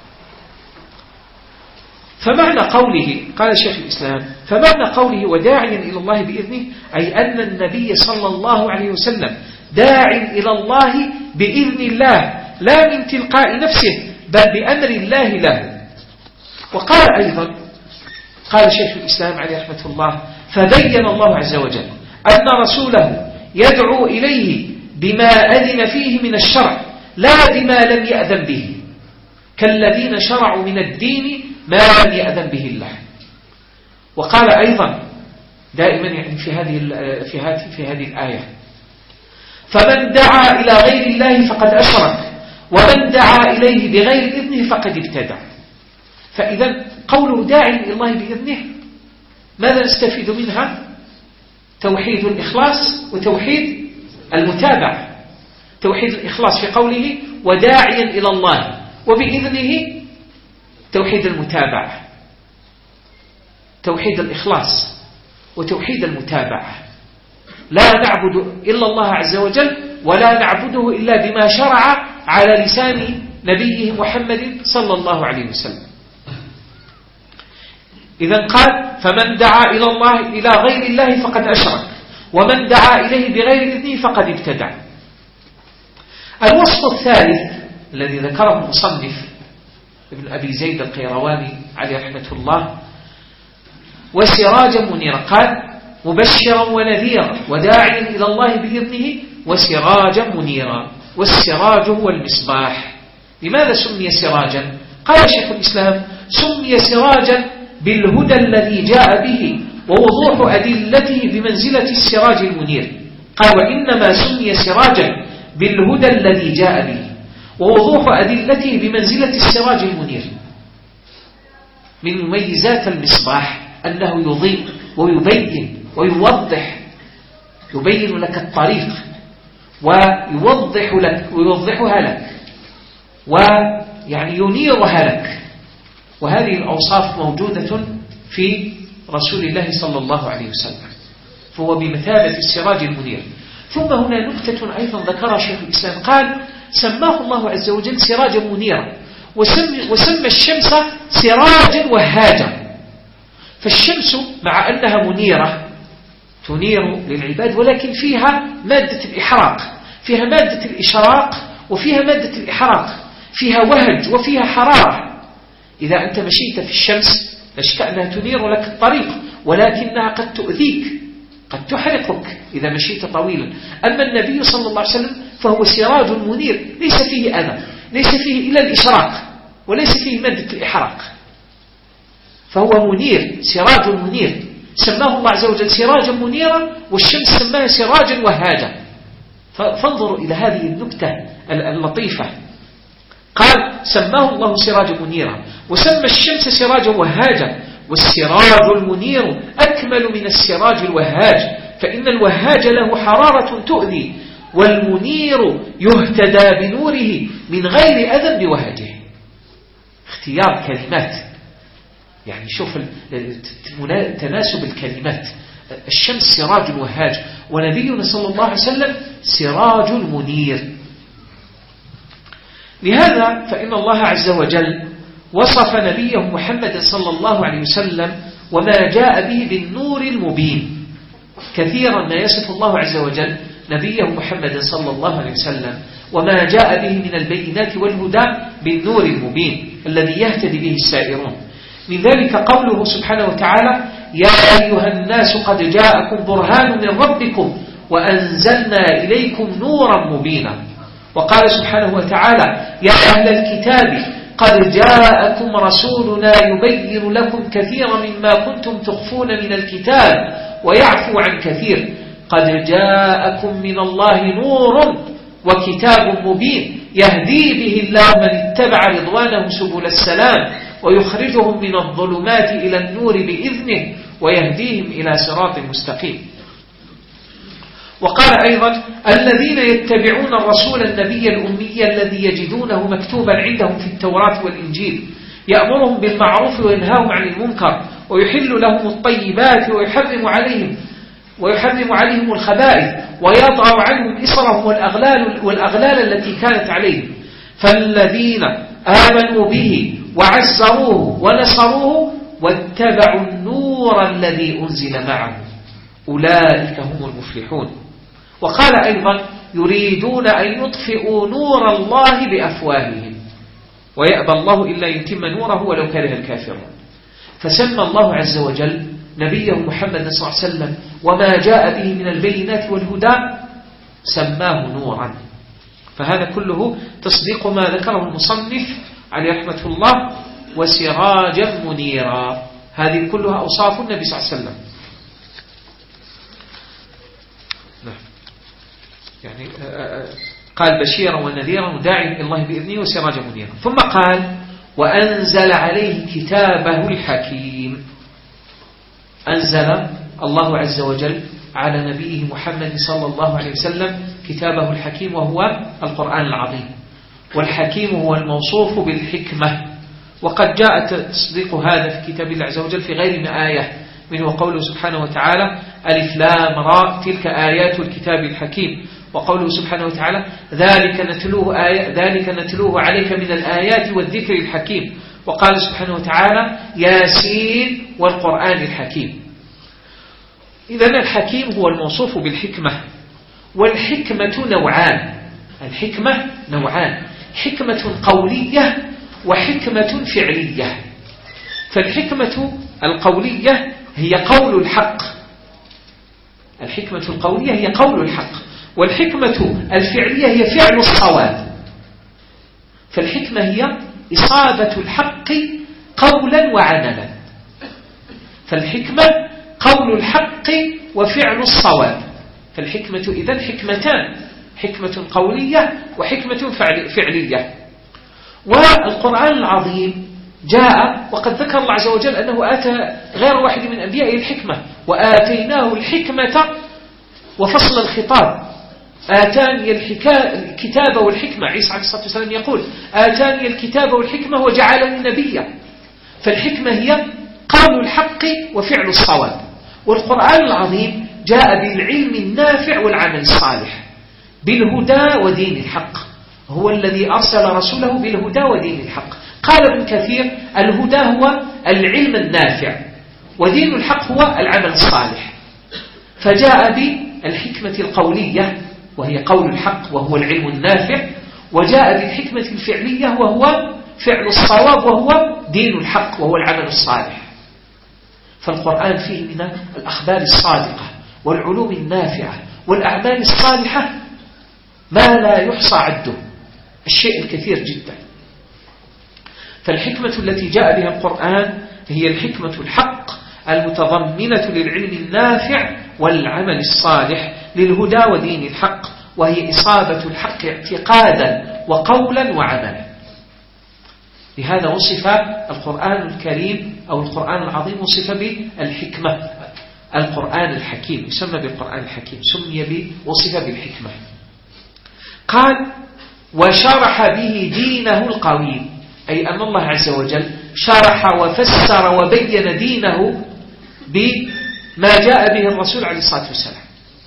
فمعنى قوله، قال شيخ الإسلام: فمعنى قوله وداعيا إلى الله بإذنه أي أن النبي صلى الله عليه وسلم داع إلى الله بإذن الله لا من تلقاء نفسه بل بأمر الله له. وقال أيضا، قال شيخ الإسلام عليه رحمة الله: فبين الله عز وجل أن رسوله يدعو إليه بما أذن فيه من الشرع لا بما لم يأذن به، كالذين شرعوا من الدين ما لم يأذن به الله. وقال أيضا دائما يعني في هذه الآية: فمن دعا إلى غير الله فقد أشرك ومن دعا إليه بغير إذنه فقد ابتدع. فإذا قوله داعي إلى الله بإذنه ماذا نستفيد منها؟ توحيد الإخلاص وتوحيد المتابعة. توحيد الإخلاص في قوله وداعيا إلى الله، وبإذنه توحيد المتابعة. توحيد الإخلاص وتوحيد المتابعة، لا نعبد إلا الله عز وجل ولا نعبده إلا بما شرع على لسان نبيه محمد صلى الله عليه وسلم. إذن قال: فمن دعا إلى غير الله فقد أشرك ومن دعا إليه بغير إذنه فقد ابتدع. الوصف الثالث الذي ذكره المصنف ابن أبي زيد القيرواني عليه رحمة الله: وسراجا منيرا. قال: مبشرا ونذيرا وداعيا إلى الله بإذنه وسراجا منيرا. والسراج هو المصباح. لماذا سمي سراجا؟ قال شيخ الإسلام: سمي سراجا بالهدى الذي جاء به ووضوح أدلته بمنزلة السراج المنير. قال: وإنما سمي سراجا بالهدى الذي جاء به ووضوح أدلته بمنزلة السراج المنير. من مميزات المصباح أنه يضيء ويبين ويوضح، يبين لك الطريق ويوضحها لك ويعني ينيرها لك. وهذه الأوصاف موجودة في رسول الله صلى الله عليه وسلم، فهو بمثابة السراج المنير. ثم هنا نكتة أيضا ذكرها شيخ الإسلام، قال: سماه الله عز وجل سراجا منيرا، وسمى الشمس سراجا وهاجا. فالشمس مع أنها منيرة تنير للعباد، ولكن فيها مادة الإحراق، فيها مادة الإشراق وفيها مادة الإحراق، فيها وهج وفيها حرارة. إذا أنت مشيت في الشمس لشك أنها تنير لك الطريق، ولكنها قد تؤذيك، قد تحرقك إذا مشيت طويلا. أما النبي صلى الله عليه وسلم فهو سراج منير، ليس فيه أذى، ليس فيه إلا الإشراق وليس فيه مادة الإحراق، فهو منير، سراج منير. سماه الله عز وجل سراجا منيرا، والشمس سماها سراجا وهاجا. فانظروا إلى هذه النكتة اللطيفة. قال: سماه الله سراجا منيرا وسمى الشمس سراجا وهاجا. والسراج المنير أكمل من السراج الوهاج، فإن الوهاج له حرارة تؤذي، والمنير يهتدى بنوره من غير أذى بوهاجه. اختيار كلمات، يعني شوف تناسب الكلمات. الشمس سراج وهاج، ونبينا صلى الله عليه وسلم سراج منير. لهذا فإن الله عز وجل وصف نبيه محمد صلى الله عليه وسلم وما جاء به بالنور المبين. كثيرا ما يصف الله عز وجل نبيه محمد صلى الله عليه وسلم وما جاء به من البينات والهدى بالنور المبين الذي يهتدي به السائرون. من ذلك قوله سبحانه وتعالى: يا أيها الناس قد جاءكم برهان من ربكم وأنزلنا إليكم نورا مبينا. وقال سبحانه وتعالى: يا أهل الكتاب قد جاءكم رسولنا يبين لكم كثيرا مما كنتم تخفون من الكتاب ويعفو عن كثير قد جاءكم من الله نور وكتاب مبين يهدي به الله من اتبع رضوانه سبل السلام ويخرجهم من الظلمات إلى النور بإذنه ويهديهم إلى صراط مستقيم. وقال أيضا الذين يتبعون الرسول النبي الأمي الذي يجدونه مكتوبا عندهم في التوراة والإنجيل يأمرهم بالمعروف وينهاهم عن المنكر ويحل لهم الطيبات ويحرم عليهم الخبائث ويضع عنهم إصرهم والأغلال التي كانت عليهم فالذين آمنوا به وعزروه ونصروه واتبعوا النور الذي أنزل معه أولئك هم المفلحون. وقال أيضا يريدون أن يطفئوا نور الله بأفواههم ويأبى الله إلا يتم نوره ولو كره الكافرون. فسمى الله عز وجل نبيه محمد صلى الله عليه وسلم وما جاء به من البينات والهدى سماه نورا. فهذا كله تصديق ما ذكره المصنف عليه رحمة الله وسراجا منيرا. هذه كلها أوصاف النبي صلى الله عليه وسلم. يعني قال بشيرا ونذيرا وداعيا إلى الله بإذنه وسراجا منيرا. ثم قال وأنزل عليه كتابه الحكيم. أنزل الله عز وجل على نبيه محمد صلى الله عليه وسلم كتابه الحكيم وهو القرآن العظيم. والحكيم هو الموصوف بالحكمة. وقد جاء تصديق هذا في كتاب الله عز وجل في غير ما آية منه قوله سبحانه وتعالى ألف لام را تلك آيات الكتاب الحكيم. وقوله سبحانه وتعالى ذلك نتلوه عليك من الآيات والذكر الحكيم. وقال سبحانه وتعالى ياسين والقرآن الحكيم. إذن الحكيم هو الموصوف بالحكمة. والحكمة نوعان. الحكمة نوعان حكمة قولية وحكمة فعلية. فالحكمة القولية هي قول الحق. الحكمة القولية هي قول الحق. والحكمة الفعلية هي فعل الصواب. فالحكمة هي إصابة الحق قولا وعملا. فالحكمة قول الحق وفعل الصواب. فالحكمة إذن حكمتان حكمة قولية وحكمة فعلية. والقرآن العظيم جاء وقد ذكر الله عز وجل أنه آتى غير واحد من أنبيائه الحكمة وآتيناه الحكمة وفصل الخطاب. آتاني الكتاب والحكمة. عيسى عليه الصلاة والسلام يقول آتاني الكتاب والحكمة وجعلني نبيا. فالحكمة هي قول الحق وفعل الصواب. والقرآن العظيم جاء بالعلم النافع والعمل الصالح بالهدى ودين الحق. هو الذي أرسل رسوله بالهدى ودين الحق. قال ابن كثير الهدى هو العلم النافع ودين الحق هو العمل الصالح. فجاء بالحكمة القولية وهي قول الحق وهو العلم النافع. وجاء بالحكمة الفعلية وهو فعل الصواب وهو دين الحق وهو العمل الصالح. فالقرآن فيه من الأخبار الصادقة والعلوم النافعة والأعمال الصالحة ما لا يحصى عده الشيء الكثير جدا. فالحكمة التي جاء بها القرآن هي الحكمة الحق المتضمنة للعلم النافع والعمل الصالح للهدى ودين الحق وهي إصابة الحق اعتقادا وقولا وعملا. لهذا وصف القرآن الكريم أو القرآن العظيم وصف بالحكمة. القرآن الحكيم يسمى بالقرآن الحكيم وصف بالحكمة. قال وشرح به دينه القويم أي أن الله عز وجل شرح وفسر وبين دينه بما جاء به الرسول عليه الصلاة والسلام.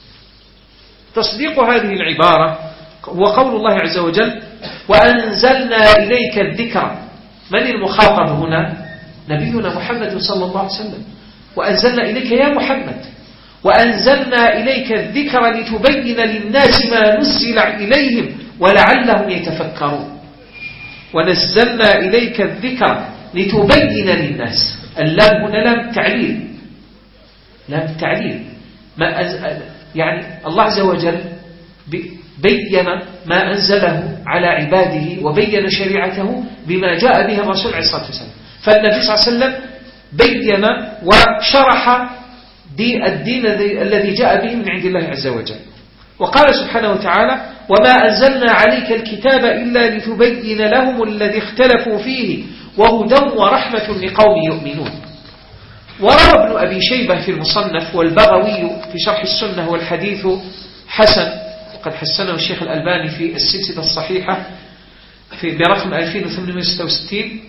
تصديق هذه العبارة هو قول الله عز وجل وأنزلنا إليك الذكر. من المخاطب هنا؟ نبينا محمد صلى الله عليه وسلم. وأنزلنا إليك يا محمد وأنزلنا إليك الذكر لتبين للناس ما نزل إليهم ولعلهم يتفكرون. ونزلنا إليك الذكر لتبين للناس. اللام هنا لام تعليل. لام تعليل يعني الله عز وجل بين ما أنزله على عباده وبين شريعته بما جاء به الرسول عليه الصلاة والسلام. فالنبي صلى الله عليه وسلم بين وشرح الدين الذي جاء به من عند الله عز وجل. وقال سبحانه وتعالى وما أنزلنا عليك الكتاب إلا لتبين لهم الذي اختلفوا فيه وهدى ورحمة لقوم يؤمنون. وروى ابن أبي شيبة في المصنف والبغوي في شرح السنة والحديث حسن، وقد حسنه الشيخ الألباني في السلسلة الصحيحة برقم 2866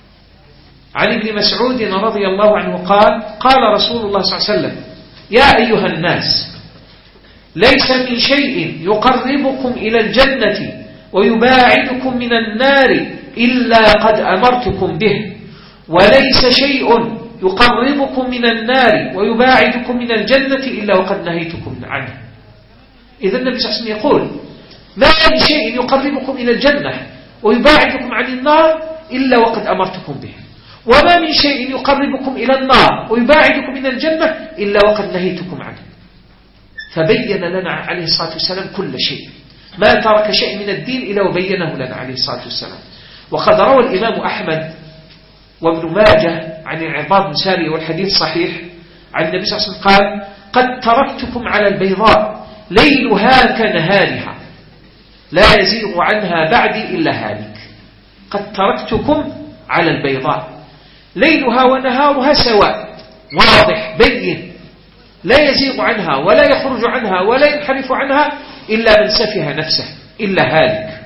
عن ابن مسعود رضي الله عنه قال: قال رسول الله صلى الله عليه وسلم: يا أيها الناس، ليس من شيء يقربكم إلى الجنة ويباعدكم من النار إلا قد أمرتكم به، وليس شيء يقربكم من النار ويباعدكم من الجنة إلا وقد نهيتكم عنه. إذا النبي صلى الله عليه وسلم يقول: ما من شيء يقربكم إلى الجنة ويباعدكم عن النار إلا وقد أمرتكم به، وما من شيء يقربكم إلى النار ويباعدكم من الجنة إلا وقد نهيتكم عنه. فبين لنا عليه الصلاة والسلام كل شيء، ما ترك شيء من الدين إلا وبينه لنا عليه الصلاة والسلام. وقد روى الإمام أحمد وابن ماجه عن العرباض بن سارية والحديث صحيح عن النبي صلى الله عليه وسلم قال: قد تركتكم على البيضاء ليلها كنهارها لا يزيغ عنها بعدي إلا هالك. قد تركتكم على البيضاء ليلها ونهارها سواء، واضح بين، لا يزيغ عنها ولا يخرج عنها ولا ينحرف عنها إلا من سفه نفسه إلا هالك.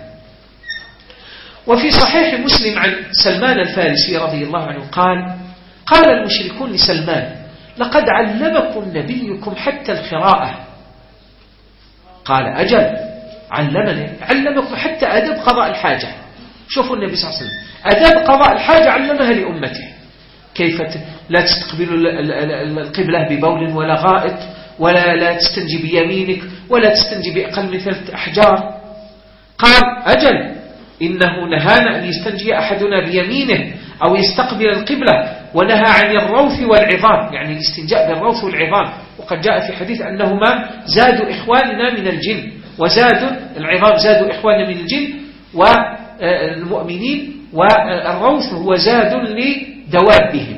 وفي صحيح مسلم عن سلمان الفارسي رضي الله عنه قال المشركون لسلمان: لقد علمكم نبيكم حتى القراءة. قال: أجل، علمكم حتى أدب قضاء الحاجة. شوفوا النبي صلى الله عليه وسلم أدب قضاء الحاجة علمها لأمته، كيف لا تستقبل القبلة ببول ولا غائط، ولا لا تستنجي بيمينك، ولا تستنجي بأقل من 3 أحجار. قال: أجل، إنه نهانا أن يستنجي أحدنا بيمينه أو يستقبل القبلة، ونهى عن الروث والعظام، يعني الاستنجاء بالروث والعظام. وقد جاء في حديث أنهما زادوا إخواننا من الجن، وزادوا العظام زادوا إخواننا من الجن والمؤمنين، والروث هو زاد لدوابهم.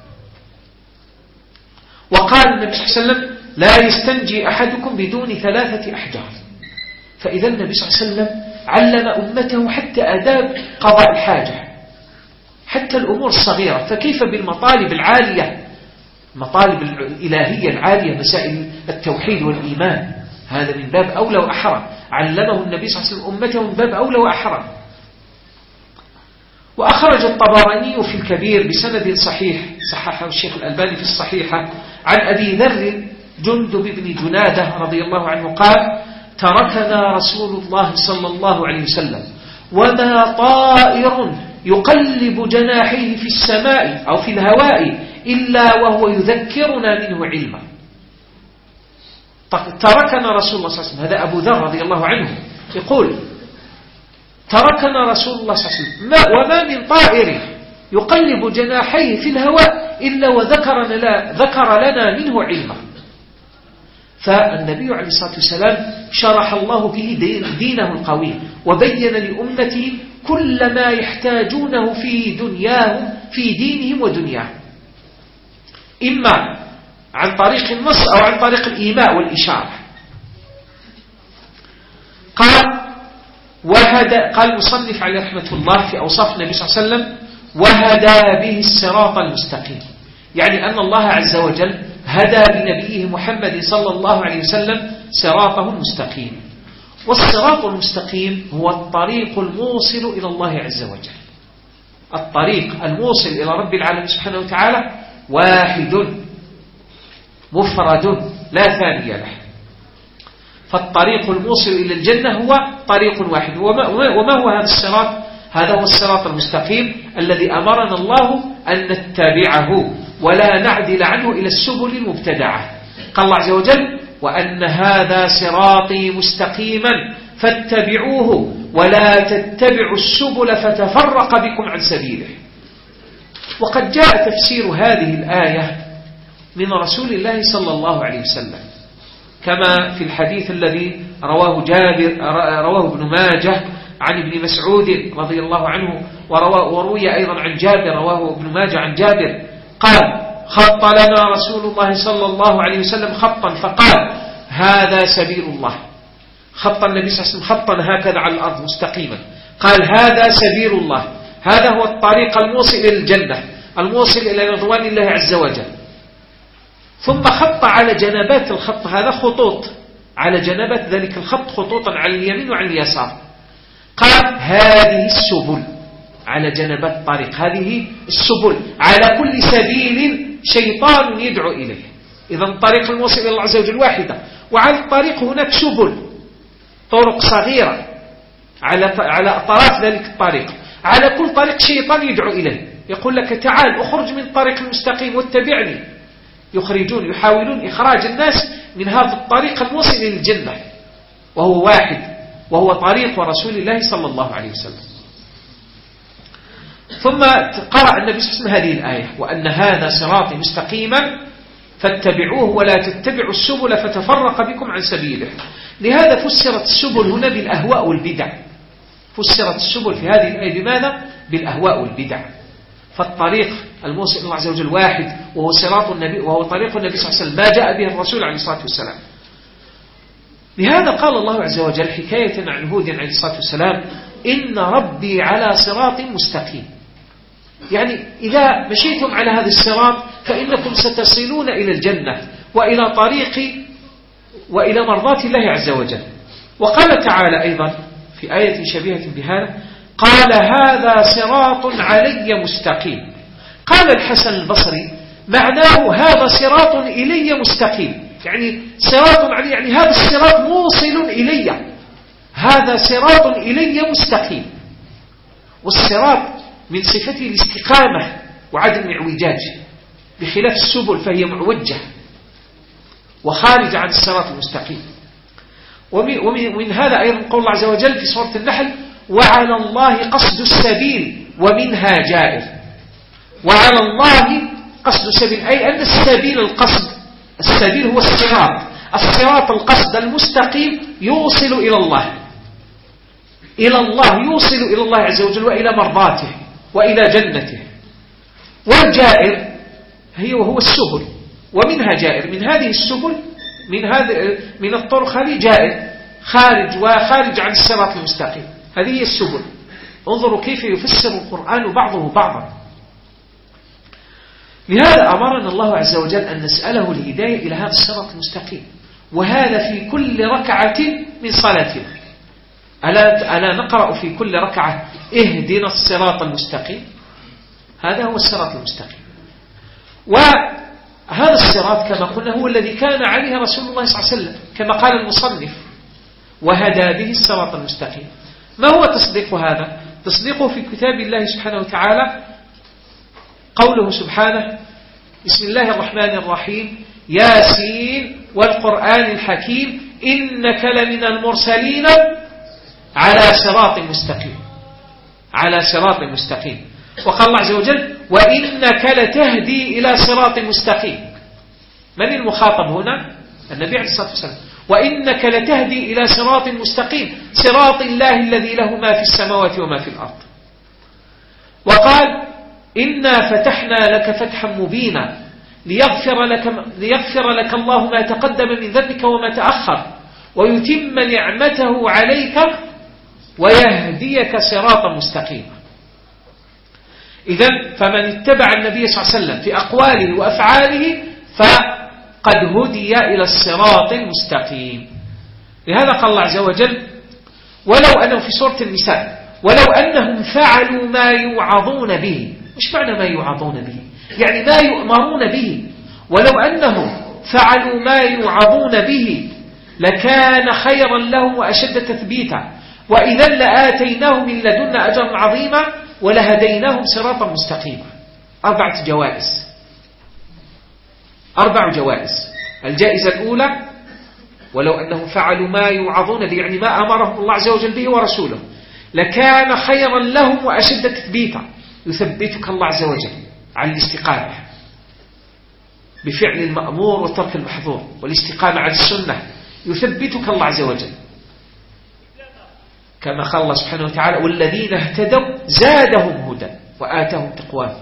وقال النبي صلى الله عليه وسلم: لا يستنجي أحدكم بدون 3 أحجار. فإذا النبي صلى الله عليه وسلم علم أمته حتى آداب قضاء الحاجة، حتى الأمور الصغيرة. فكيف بالمطالب العالية، المطالب الإلهية العالية، مسائل التوحيد والإيمان؟ هذا من باب أولى وأحرى، علمه النبي صلى الله عليه وسلم أمته من باب أولى وأحرى. وأخرج الطبراني في الكبير بسند صحيح، صححه الشيخ الألباني في الصحيحة، عن أبي ذر جندب بن جنادة رضي الله عنه قال: تركنا رسول الله صلى الله عليه وسلم وما طائر يقلب جناحيه في السماء أو في الهواء إلا وهو يذكرنا منه علما. تركنا رسول الله صلى الله عليه وسلم، هذا أبو ذر رضي الله عنه يقول: تركنا رسول الله صلى الله عليه وسلم وما من طائر يقلب جناحيه في الهواء إلا وذكر لنا منه علما. فالنبي عليه الصلاة والسلام شرح الله به دينه القوي، وبين لأمته كل ما يحتاجونه في دنياهم، في دينهم ودنياهم، إما عن طريق النص أو عن طريق الإيماء والإشارة. قال المصنف عليه رحمة الله في أوصاف النبي صلى الله عليه وسلم: وهدى به الصراط المستقيم، يعني أن الله عز وجل هدى بنبيه محمد صلى الله عليه وسلم صراطه المستقيم. والصراط المستقيم هو الطريق الموصل إلى الله عز وجل. الطريق الموصل إلى رب العالمين سبحانه وتعالى واحد مفرد لا ثاني له. فالطريق الموصل إلى الجنة هو طريق واحد. وما هو هذا الصراط؟ هذا هو الصراط المستقيم الذي أمرنا الله أن نتبعه ولا نعدل عنه إلى السبل المبتدعة. قال الله عز وجل: وأن هذا صراطي مستقيما فاتبعوه ولا تتبعوا السبل فتفرق بكم عن سبيله. وقد جاء تفسير هذه الآية من رسول الله صلى الله عليه وسلم، كما في الحديث الذي رواه ابن ماجه عن ابن مسعود رضي الله عنه، وروي أيضا عن جابر، رواه ابن ماجه عن جابر قال: خط لنا رسول الله صلى الله عليه وسلم خطا فقال: هذا سبيل الله. خط النبي صلى الله عليه وسلم خطا هكذا على الأرض مستقيما، قال: هذا سبيل الله، هذا هو الطريق الموصل إلى الجنة، الموصل إلى رضوان الله عز وجل. ثم خط على جنبات الخط هذا خطوط على جنبات ذلك الخط خطوطا على اليمين وعلى اليسار. قال هذه السبل على جنبات الطريق، هذه السبل على كل سبيل شيطان يدعو إليه. إذا الطريق الموصل إلى الله عز وجل واحدة، وعلى الطريق هناك سبل، طرق صغيرة على أطراف ذلك الطريق. على كل طريق شيطان يدعو إليه، يقول لك تعال أخرج من الطريق المستقيم واتبعني. يحاولون إخراج الناس من هذا الطريق الموصل إلى الجنة، وهو واحد، وهو طريق رسول الله صلى الله عليه وسلم. ثم قرأ النبي صلى الله عليه وسلم هذه الآية: وأن هذا صراطي مستقيما فاتبعوه ولا تتبعوا السبل فتفرق بكم عن سبيله. لهذا فسرت السبل هنا بالأهواء والبدع. فسرت السبل في هذه الآية بماذا؟ بالأهواء والبدع. فالطريق الموصل إلى الله عز وجل واحد، وهو صراط النبي، وهو طريق النبي صلى الله عليه وسلم، ما جاء به الرسول عليه الصلاة والسلام. لهذا قال الله عز وجل حكاية عن هود عليه الصلاة والسلام: إن ربي على صراط مستقيم. يعني إذا مشيتم على هذا الصراط فإنكم ستصلون إلى الجنة وإلى طريق وإلى مرضات الله عز وجل. وقال تعالى أيضا في آية شبيهة بهذا: قال هذا صراط علي مستقيم. قال الحسن البصري: معناه هذا صراط إلي مستقيم، يعني صراط علي، يعني هذا الصراط موصل إلي، هذا صراط إلي مستقيم. والصراط من صفته الاستقامة وعدم الاعوجاج، بخلاف السبل فهي معوجة وخارجة عن الصراط المستقيم. ومن هذا أيضا قول الله عز وجل في سورة النحل: وعلى الله قصد السبيل ومنها جائر. وعلى الله قصد السبيل، أي أن السبيل القصد، السبيل هو الصراط، الصراط القصد المستقيم يوصل إلى الله، يوصل إلى الله عز وجل وإلى مرضاته وإلى جنته. والجائر هو السبل، ومنها جائر، من هذه السبل، من الطرق هذه جائر خارج عن الصراط المستقيم. هذه هي السبل. انظروا كيف يفسر القرآن بعضه بعضا. لهذا أمرنا الله عز وجل أن نسأله الهداية إلى هذا الصراط المستقيم، وهذا في كل ركعة من صلاتنا. ألا نقرأ في كل ركعة: اهدنا الصراط المستقيم؟ هذا هو الصراط المستقيم. وهذا الصراط كما قلنا هو الذي كان عليه رسول الله صلى الله عليه وسلم، كما قال المصنف: وهدى به الصراط المستقيم. ما هو تصديق هذا؟ تصديقه في كتاب الله سبحانه وتعالى قوله سبحانه: بسم الله الرحمن الرحيم، ياسين والقرآن الحكيم إنك لمن المرسلين على صراط مستقيم. على صراط مستقيم. وقال الله عز وجل: وإنك لتهدي إلى صراط مستقيم. من المخاطب هنا؟ النبي عليه الصلاة والسلام. وإنك لتهدي إلى صراط مستقيم، صراط الله الذي له ما في السماوات وما في الأرض. وقال: إنا فتحنا لك فتحا مبينا ليغفر لك الله ما تقدم من ذنبك وما تأخر ويتم نعمته عليك ويهديك صراطا مستقيما. إذن فمن اتبع النبي صلى الله عليه وسلم في أقواله وأفعاله فقد هدي إلى الصراط المستقيم. لهذا قال الله عز وجل: ولو أنهم في سورة النساء ولو أنهم فعلوا ما يوعظون به. مش معنى ما يوعظون به؟ يعني ما يؤمرون به. ولو أنهم فعلوا ما يوعظون به لكان خيرا لهم وأشد تثبيتا وإذا لآتيناهم من لدنا أجرا عظيما ولهديناهم صراطا مستقيما. 4 جوائز. 4 جوائز. الجائزة الأولى: ولو أنهم فعلوا ما يوعظون به، يعني ما أمرهم الله عز وجل به ورسوله، لكان خيرا لهم وأشد تثبيتا. يثبتك الله عز وجل على الاستقامة بفعل المأمور وترك المحظور، والاستقامة على السنة يثبتك الله عز وجل، كما قال الله سبحانه وتعالى: والذين اهتدوا زادهم هدى وآتهم تقواهم.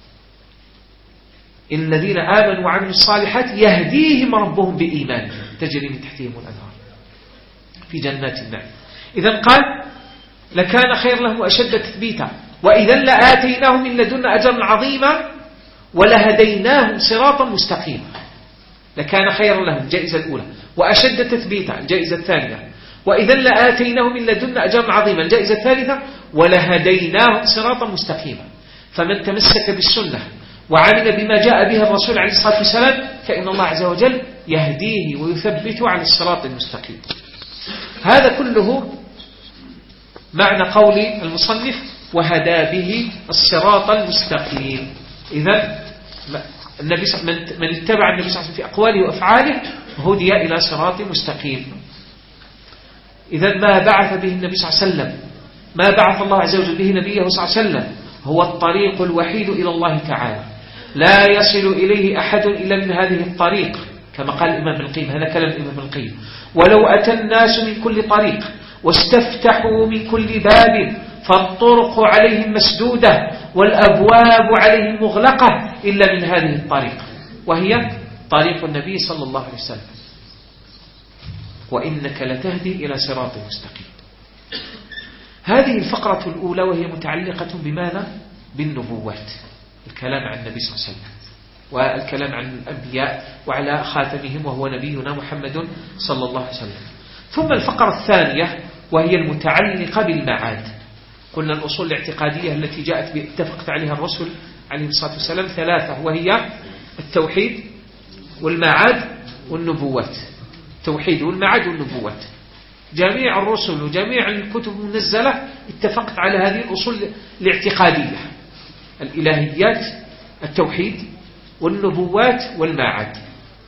الذين آمنوا وعملوا الصالحات يهديهم ربهم بإيمان تجري من تحتهم الأنهار في جنات النعيم. إذن قال: لكان خير لهم وأشد تثبيتا وإذا لآتيناهم من لدنا أجرا عظيما ولهديناهم صراطا مستقيما. لكان خيرا لهم الجائزة الأولى، وأشد تثبيتا الجائزة الثانية، وإذا لآتيناهم من لدنا أجرا عظيما الجائزة الثالثة، ولهديناهم صراطا مستقيما. فمن تمسك بالسنة وعمل بما جاء به الرسول عليه الصلاة والسلام فإن الله عز وجل يهديه ويثبته على الصراط المستقيم. هذا كله معنى قول المصنف وهدى به الصراط المستقيم. إذن من اتبع النبي صلى الله عليه وسلم في أقواله وأفعاله هدي إلى صراط مستقيم. إذن ما بعث به النبي صلى الله عليه وسلم، ما بعث الله عز وجل به نبيه صلى الله عليه وسلم هو الطريق الوحيد إلى الله تعالى، لا يصل إليه أحد إلا من هذه الطريق، كما قال الإمام ابن القيم، هذا كلام الإمام ابن القيم. ولو أتى الناس من كل طريق واستفتحوا من كل باب فالطرق عليهم مسدودة والأبواب عليهم مغلقة إلا من هذه الطريق، وهي طريق النبي صلى الله عليه وسلم، وإنك لتهدي إلى صراط مستقيم. هذه الفقرة الأولى وهي متعلقة بماذا؟ بالنبوات، الكلام عن النبي صلى الله عليه وسلم والكلام عن الأنبياء وعلى خاتمهم وهو نبينا محمد صلى الله عليه وسلم. ثم الفقرة الثانية وهي المتعلقة بالمعاد. قلنا الأصول الاعتقادية التي جاءت اتفقت عليها الرسل عليه الصلاة والسلام ثلاثة، وهي التوحيد والمعاد والنبوات. التوحيد والمعاد والنبوات، جميع الرسل وجميع الكتب المنزلة اتفقت على هذه الأصول الاعتقادية: الإلهيات، التوحيد، والنبوات والمعاد.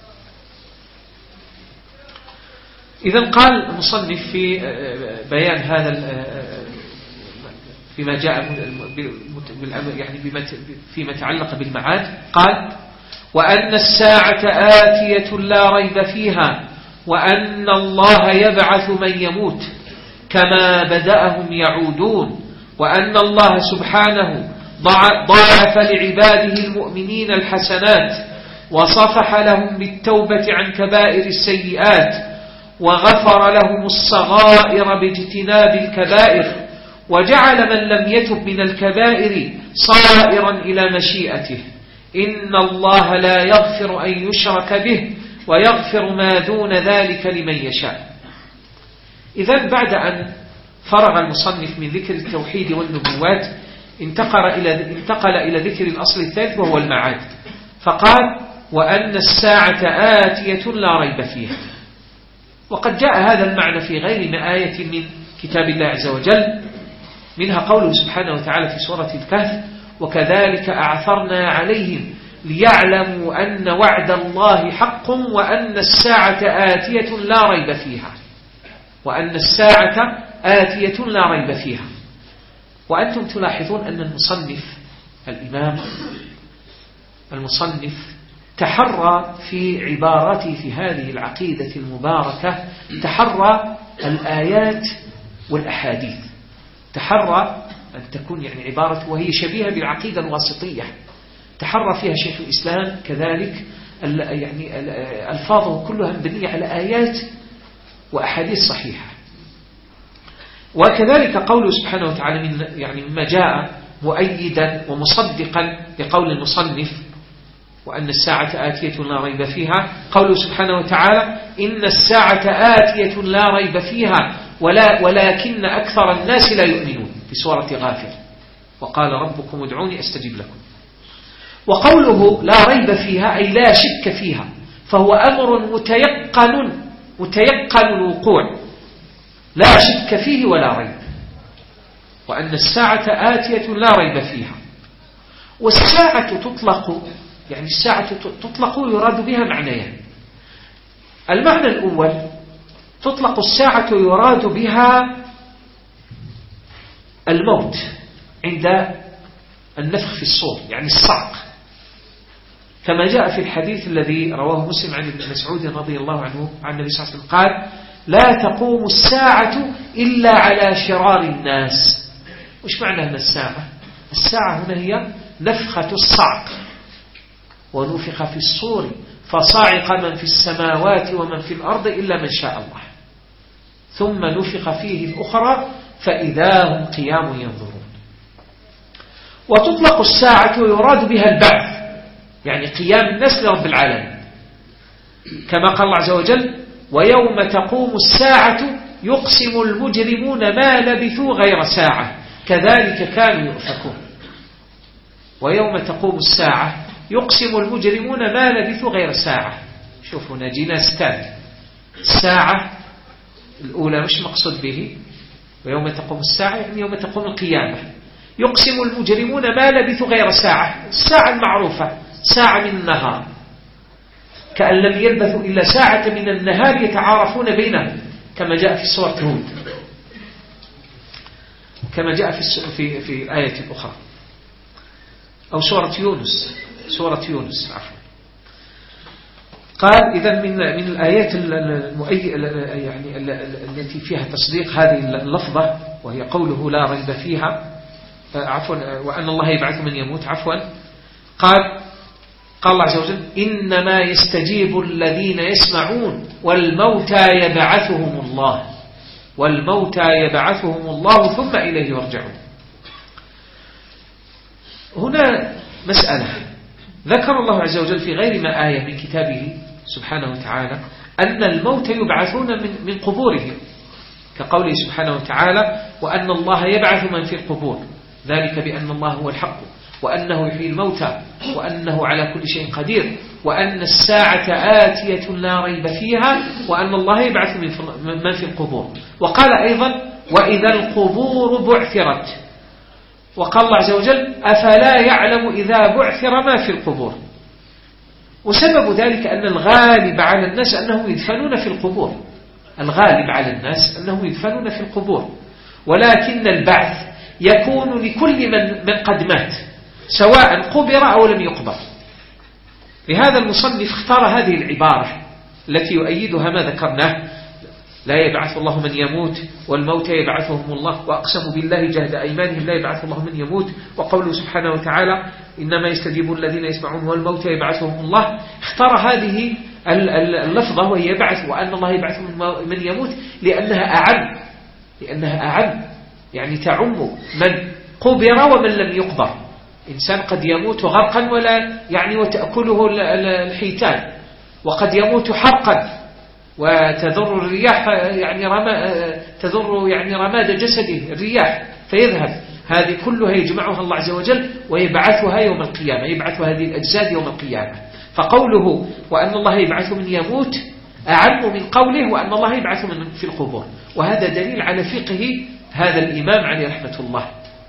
إذن قال المصنف في بيان هذا فيما جاء يعني فيما تعلق بالمعاد، قال: وأن الساعة آتية لا ريب فيها، وأن الله يبعث من يموت كما بدأهم يعودون، وأن الله سبحانه ضاعف لعباده المؤمنين الحسنات، وصفح لهم بالتوبة عن كبائر السيئات، وغفر لهم الصغائر باجتناب الكبائر، وجعل من لم يتب من الكبائر صائرا إلى مشيئته. إن الله لا يغفر أن يشرك به ويغفر ما دون ذلك لمن يشاء. إذن بعد أن فرغ المصنف من ذكر التوحيد والنبوات انتقل إلى ذكر الأصل الثالث وهو المعاد، فقال: وأن الساعة آتية لا ريب فيها. وقد جاء هذا المعنى في غير ما آية من كتاب الله عز وجل، منها قوله سبحانه وتعالى في سورة الكهف: وكذلك أعثرنا عليهم ليعلموا أن وعد الله حق وأن الساعة آتية لا ريب فيها. وأن الساعة آتية لا ريب فيها. وأنتم تلاحظون أن الإمام المصنف تحرى في عبارته في هذه العقيدة المباركة، تحرى الآيات والأحاديث، تحرى أن تكون يعني عبارة وهي شبيهة بالعقيدة الواسطية، تحرى فيها شيخ الإسلام كذلك يعني ألفاظه كلها مبنية على آيات وأحاديث صحيحة. وكذلك قوله سبحانه وتعالى يعني مما جاء مؤيدا ومصدقا لقول المصنف: وأن الساعة آتية لا ريب فيها، قوله سبحانه وتعالى: إن الساعة آتية لا ريب فيها ولكن أكثر الناس لا يؤمنون، في سورة غافر: وقال ربكم ادعوني أستجب لكم. وقوله لا ريب فيها أي لا شك فيها، فهو أمر متيقن الوقوع، لا شك فيه ولا ريب. وأن الساعة آتية لا ريب فيها. والساعة تطلق، يعني الساعة تطلق يراد بها معنيان. المعنى الأول: تطلق الساعة يراد بها الموت عند النفخ في الصور، يعني الصعق، كما جاء في الحديث الذي رواه مسلم عن ابن مسعود رضي الله عنه عن النبي صلى الله عليه وسلم قال: لا تقوم الساعة إلا على شرار الناس. وش معنى هنا الساعة؟ الساعة هنا هي نفخة الصعق: ونفخ في الصور فصعق من في السماوات ومن في الأرض إلا من شاء الله، ثم نفخ فيه الأخرى فإذا هم قيام ينظرون. وتطلق الساعة ويراد بها البعث، يعني قيام الناس لرب العالمين. كما قال الله عز وجل ويوم تقوم الساعة يقسم المجرمون ما لبثوا غير ساعة كذلك كانوا يؤفكون. ويوم تقوم الساعة يقسم المجرمون ما لبثوا غير ساعة. شوفوا هنا جينا ستات الساعة الأولى مش مقصود به، ويوم تقوم الساعة يعني يوم تقوم القيامة. يقسم المجرمون ما لبثوا غير ساعة، الساعة المعروفة ساعة من النهار، كأن لم يلبثوا إلا ساعة من النهار يتعارفون بينهم كما جاء في سورة هود، كما جاء في الآية الأخرى، أو سورة يونس عفوا. قال إذا من الآيات يعني التي فيها تصديق هذه اللفظة وهي قوله لا ريب فيها عفوا وأن الله يبعث من يموت عفوا. قال الله عز وجل إنما يستجيب الذين يسمعون والموتى يبعثهم الله ثم إليه يرجعون. هنا مسألة ذكر الله عز وجل في غير ما آية من كتابه سبحانه وتعالى أن الموت يبعثون من قبورهم، كقوله سبحانه وتعالى وأن الله يبعث من في القبور ذلك بأن الله هو الحق وأنه يحيي الموتى وأنه على كل شيء قدير وأن الساعة آتية لا ريب فيها وأن الله يبعث من في القبور. وقال أيضا وإذا القبور بعثرت. وقال الله عز وجل أفلا يعلم إذا بعثر ما في القبور. وسبب ذلك أن الغالب على الناس أنهم يدفنون في القبور، الغالب على الناس أنهم يدفنون في القبور، ولكن البعث يكون لكل من قد مات سواء قبر أو لم يقبر. لهذا المصنف اختار هذه العبارة التي يؤيدها ما ذكرناه لا يبعث الله من يموت والموت يبعثهم الله وأقسموا بالله جهد أيمانهم لا يبعث الله من يموت. وقوله سبحانه وتعالى إنما يستجيب الذين يسمعون والموت يبعثهم الله. اختار هذه اللفظة وهي يبعث وأن الله يبعث من يموت لأنها أعم يعني تعم من قبر ومن لم يقبر. إنسان قد يموت غرقا ولا يعني وتأكله الحيتان، وقد يموت حرقا وتذر الرياح تذر رماد جسده الرياح فيذهب. هذه كلها يجمعها الله عز وجل ويبعثها يوم القيامة، يبعث هذه الأجساد يوم القيامة. فقوله وأن الله يبعث من يموت أعم من قوله وأن الله يبعث من في القبور. وهذا دليل على فقه هذا الإمام عليه رحمة الله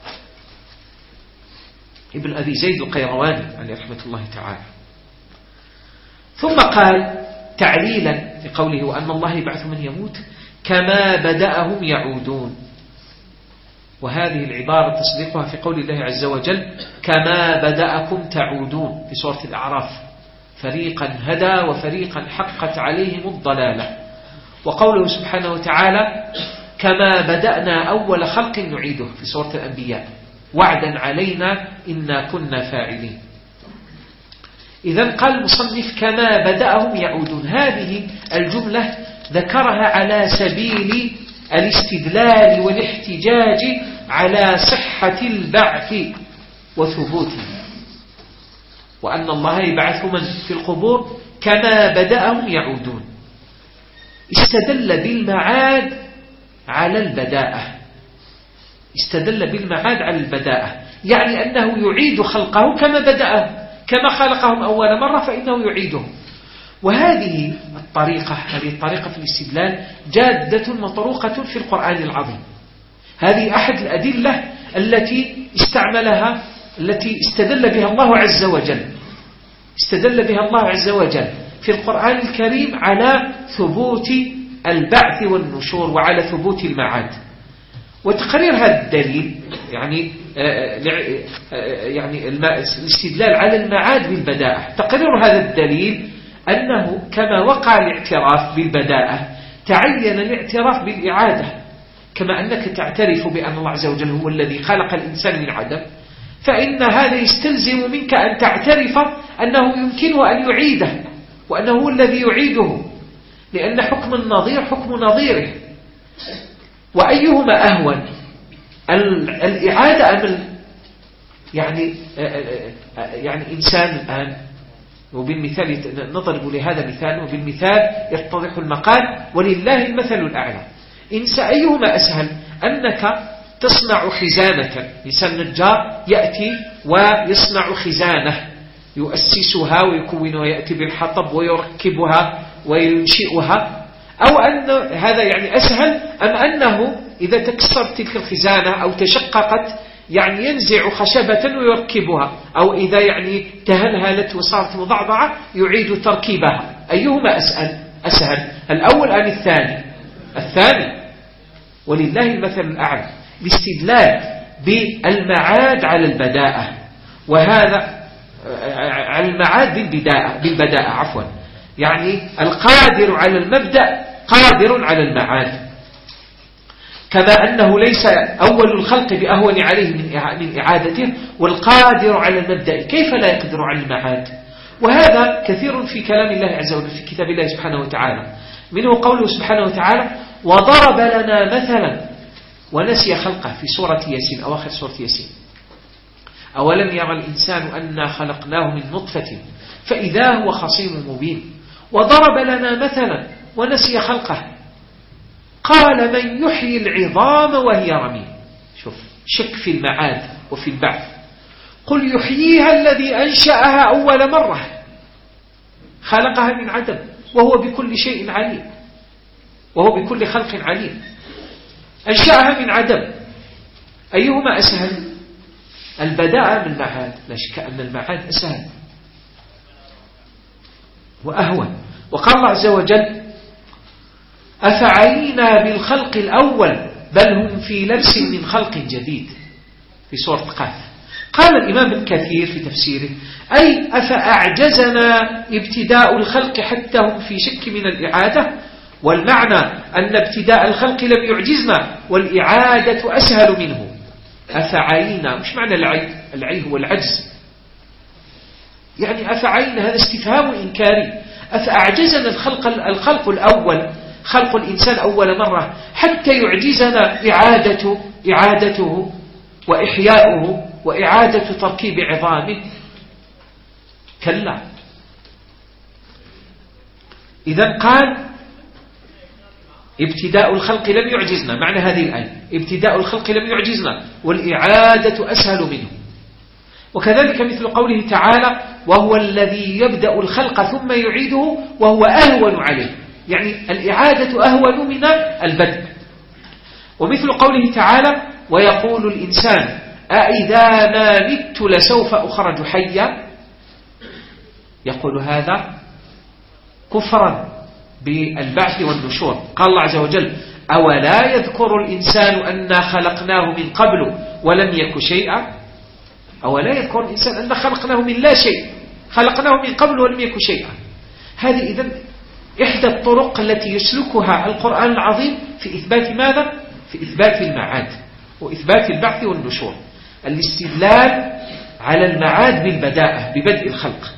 ابن أبي زيد القيرواني عليه رحمة الله تعالى. ثم قال تعليلا لقوله وأن الله يبعث من يموت كما بدأهم يعودون. وهذه العبارة تصديقها في قول الله عز وجل كما بدأكم تعودون في سورة الأعراف فريقا هدى وفريقا حقت عليهم الضلالة. وقوله سبحانه وتعالى كما بدأنا أول خلق نعيده في سورة الأنبياء وعدا علينا إنا كنا فاعلين. إذن قال المصنف كما بدأهم يعودون. هذه الجملة ذكرها على سبيل الاستدلال والاحتجاج على صحة البعث وثبوته، وأن الله يبعث من في القبور كما بدأهم يعودون. استدل بالمعاد على البداءة، استدل بالمعاد على البداءة يعني أنه يعيد خلقه كما بدأه، كما خلقهم أول مرة فإنه يعيدهم. وهذه الطريقة في الاستدلال جادة مطروقة في القرآن العظيم. هذه أحد الأدلة التي استدل بها الله عز وجل، استدل بها الله عز وجل في القرآن الكريم على ثبوت البعث والنشور وعلى ثبوت المعاد. وتقرير هذا الدليل يعني الاستدلال على المعاد بالبداءة. تقرير هذا الدليل أنه كما وقع الاعتراف بالبداءة تعين الاعتراف بالإعادة، كما أنك تعترف بأن الله عز وجل هو الذي خلق الإنسان من عدم، فإن هذا يستلزم منك أن تعترف أنه يمكنه أن يعيده وأنه هو الذي يعيده، لأن حكم النظير حكم نظيره. وأيهما أهون الإعادة أم يعني إنسان الآن وبالمثال نضرب لهذا مثال، وبالمثال يتضح المقال، ولله المثل الأعلى. انسى أيهما أسهل، أنك تصنع خزانة، إنسان نجار يأتي ويصنع خزانة يؤسسها ويكونها، يأتي بالحطب ويركبها وينشئها، أو أن هذا يعني أسهل، أم أنه إذا تكسرت تلك الخزانة أو تشققت يعني ينزع خشبة ويركبها، أو إذا يعني تهلهلت وصارت مضعضعة يعيد تركيبها. أيهما أسهل الأول أم الثاني؟ الثاني. ولله المثل الأعلى. الاستدلال بالمعاد على البداءة، وهذا على المعاد بالبداءة عفوا، يعني القادر على المبدأ قادر على المعاد، كما أنه ليس أول الخلق بأهون عليه من إعادته، والقادر على المبدأ كيف لا يقدر على المعاد؟ وهذا كثير في كلام الله عز وجل في كتاب الله سبحانه وتعالى، منه قوله سبحانه وتعالى: وضرب لنا مثلا ونسي خلقه، في سورة ياسين، أواخر سورة ياسين: أولم يرى الإنسان أنا خلقناه من نطفة فإذا هو خصيم مبين. وضرب لنا مثلا ونسي خلقه، قال من يحيي العظام وهي رميم. شوف، شك في المعاد وفي البعث. قل يحييها الذي أنشأها أول مرة، خلقها من عدم وهو بكل شيء عليم، وهو بكل خلق عليم. أنشأها من عدم. أيهما أسهل؟ البداءة من المعاد. لا شك أن المعاد أسهل وأهون. وقال الله عز وجل: أفعينا بالخلق الأول بل هم في لبس من خلق جديد، في سورة قاف. قال الإمام ابن كثير في تفسيره: أي أفأعجزنا ابتداء الخلق حتى هم في شك من الإعادة، والمعنى أن ابتداء الخلق لم يعجزنا والإعادة أسهل منه. أفعينا، مش معنى العي؟ العي هو العجز، يعني أفعينا هذا استفهام إنكاري. أفأعجزنا الخلق الأول، خلق الإنسان أول مرة، حتى يعجزنا إعادته وإحياؤه وإعادة تركيب عظامه؟ كلا. إذن قال ابتداء الخلق لم يعجزنا، معنى هذه الآية ابتداء الخلق لم يعجزنا والإعادة أسهل منه. وكذلك مثل قوله تعالى: وهو الذي يبدأ الخلق ثم يعيده وهو أهون عليه، يعني الإعادة أهون من البدء. ومثل قوله تعالى: ويقول الإنسان أإذا ما مت لسوف أخرج حيا، يقول هذا كفرا بالبعث والنشور. قال الله عز وجل: أولا يذكر الإنسان أنا خلقناه من قبل ولم يك شيئا. أولا يذكر الإنسان أنا خلقناه من لا شيء، خلقناه من قبل ولم يك شيئا. هذه إذن إحدى الطرق التي يسلكها القرآن العظيم في إثبات ماذا؟ في إثبات المعاد وإثبات البعث والنشور. الاستدلال على المعاد بالبداءة، ببدء الخلق،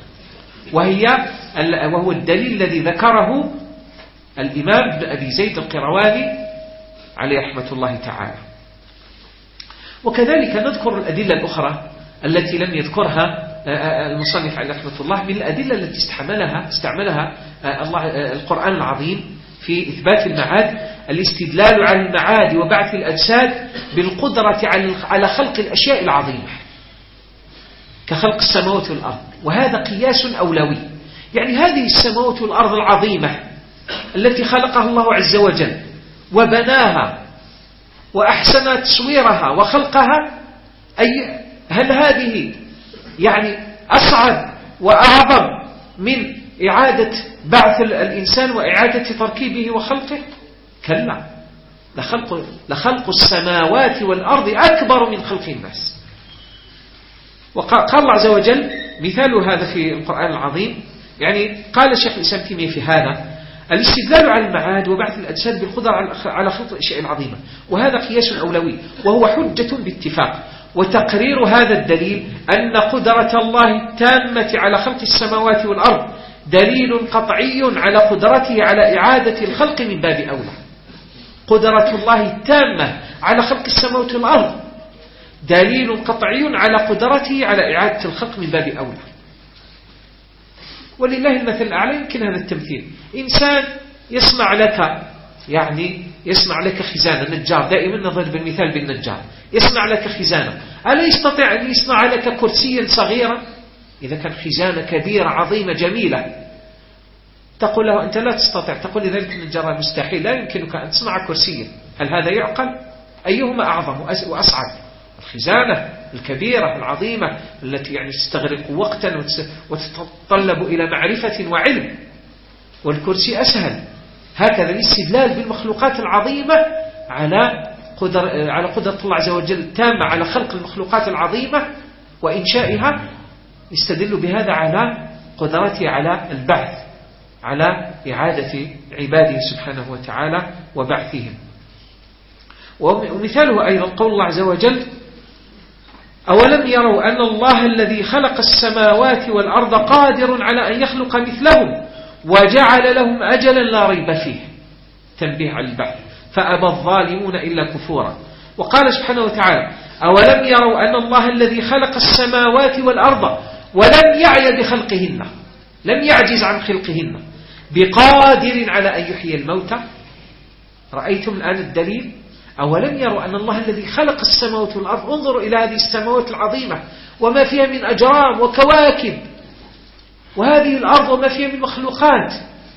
وهو الدليل الذي ذكره الإمام ابن أبي زيد القيرواني عليه رحمة الله تعالى. وكذلك نذكر الأدلة الأخرى التي لم يذكرها المصنف عليه رحمة الله، من الأدلة التي استعملها القرآن العظيم في إثبات المعاد: الاستدلال على المعاد وبعث الأجساد بالقدرة على خلق الأشياء العظيمة كخلق السماوات والأرض. وهذا قياس أولوي، يعني هذه السماوات والأرض العظيمة التي خلقها الله عز وجل وبناها وأحسن تصويرها وخلقها، هل هذه يعني أصعب وأعظم من إعادة بعث الإنسان وإعادة تركيبه وخلقه؟ كلا، لخلق السماوات والأرض أكبر من خلق الناس. وقال الله عز وجل مثال هذا في القرآن العظيم، يعني قال الشيخ الإسلام تيمية في هذا: الاستدلال على المعاد وبعث الأجساد بالقدرة على خلق الأشياء العظيمة، وهذا قياس أولوي وهو حجة باتفاق. وتقرير هذا الدليل أن قدرة الله التامة على خلق السماوات والأرض دليل قطعي على قدرته على إعادة الخلق من باب أولى. قدرة الله التامة على خلق السماوات والأرض دليل قطعي على قدرته على إعادة الخلق من باب أولى. ولله المثل الأعلى. يمكن هذا التمثيل، إنسان يصنع لك خزانة، النجار، دائما نضرب بالمثال بالنجار، يصنع لك خزانة، ألا يستطيع أن يصنع لك كرسيا صغيرا؟ إذا كان خزانة كبيرة عظيمة جميلة تقول له أنت لا تستطيع، تقول لذلك النجار مستحيل، لا يمكنك أن تصنع كرسيا. هل هذا يعقل؟ أيهما أعظم وأصعب؟ الخزانة الكبيرة العظيمة التي تستغرق وقتا وتتطلب إلى معرفة وعلم، والكرسي أسهل. هكذا الاستدلال بالمخلوقات العظيمة على قدرة الله عز وجل التامة على خلق المخلوقات العظيمة وإنشائها، يستدل بهذا على قدرته على البعث، على إعادة عباده سبحانه وتعالى وبعثهم. ومثاله أيضا قول الله عز وجل: أولم يروا أن الله الذي خلق السماوات والأرض قادر على أن يخلق مثلهم وجعل لهم أجلا لا ريب فيه. تنبيه على البعث، فأبى الظالمون إلا كفورا. وقال سبحانه وتعالى: أولم يروا أن الله الذي خلق السماوات والأرض ولم يعي بخلقهن، لم يعجز عن خلقهن، بقادر على أن يحيي الموتى. رأيتم الآن الدليل؟ أولم يروا أن الله الذي خلق السماوات والأرض، انظروا إلى هذه السماوات العظيمة وما فيها من أجرام وكواكب، وهذه الأرض وما فيها من مخلوقات.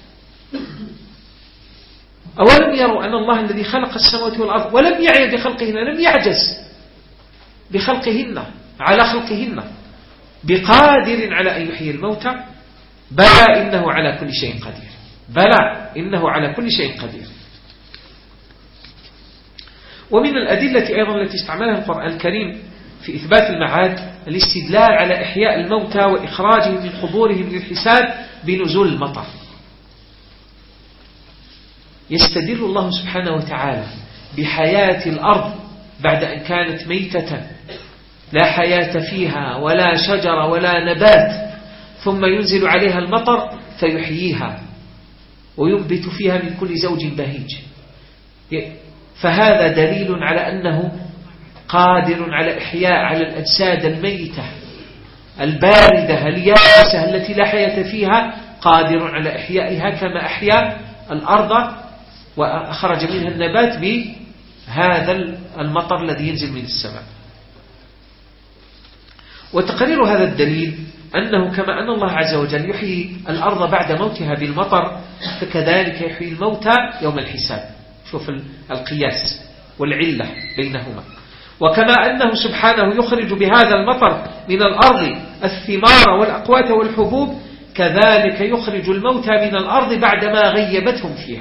أولم يروا أن الله الذي خلق السماوات والأرض ولم يعي بخلقهن، لم يعجز بخلقهن على خلقهن، بقادر على أن يحيي الموتى، بلى إنه على كل شيء قدير، بلى إنه على كل شيء قدير. ومن الأدلة أيضا التي استعملها القرآن الكريم في إثبات المعاد الاستدلال على إحياء الموتى وإخراجهم من قبورهم للحساب بنزول المطر. يستدل الله سبحانه وتعالى بحياة الأرض بعد أن كانت ميتة لا حياة فيها ولا شجر ولا نبات، ثم ينزل عليها المطر فيحييها وينبت فيها من كل زوج بهيج. فهذا دليل على أنه قادر على إحياء على الأجساد الميتة الباردة اليابسة التي لا حياة فيها، قادر على إحيائها كما أحيا الأرض وأخرج منها النبات بهذا المطر الذي ينزل من السماء. وتقرير هذا الدليل أنه كما أن الله عز وجل يحيي الأرض بعد موتها بالمطر، فكذلك يحيي الموتى يوم الحساب. شوف القياس والعلة بينهما. وكما أنه سبحانه يخرج بهذا المطر من الأرض الثمار والأقوات والحبوب، كذلك يخرج الموتى من الأرض بعدما غيبتهم فيها.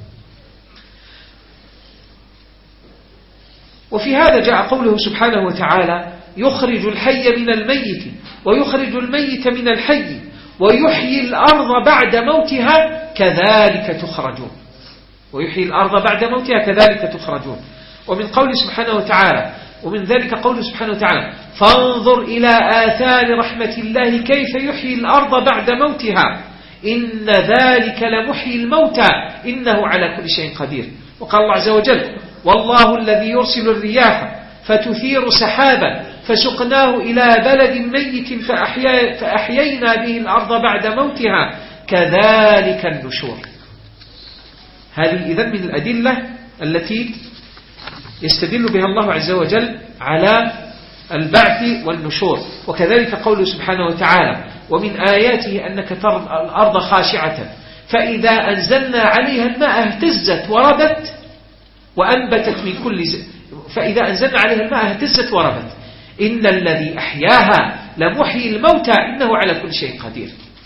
وفي هذا جاء قوله سبحانه وتعالى: يخرج الحي من الميت ويخرج الميت من الحي ويحيي الأرض بعد موتها كذلك تخرجون. ويحيي الأرض بعد موتها كذلك تخرجون. ومن قوله سبحانه وتعالى، ومن ذلك قوله سبحانه وتعالى: فانظر إلى آثار رحمة الله كيف يحيي الأرض بعد موتها إن ذلك لمحيي الموتى إنه على كل شيء قدير. وقال الله عز وجل: والله الذي يرسل الرياح فتثير سحابا فسقناه إلى بلد ميت فأحيينا به الأرض بعد موتها كذلك النشور. هذه إذن من الأدلة التي يستدل بها الله عز وجل على البعث والنشور. وكذلك قوله سبحانه وتعالى: ومن آياته أنك ترى الأرض خاشعة فإذا أنزلنا عليها الماء اهتزت وربت وأنبتت من كل فإذا أنزلنا عليها الماء اهتزت وربت إن الذي أحياها لمحيي الموتى إنه على كل شيء قدير.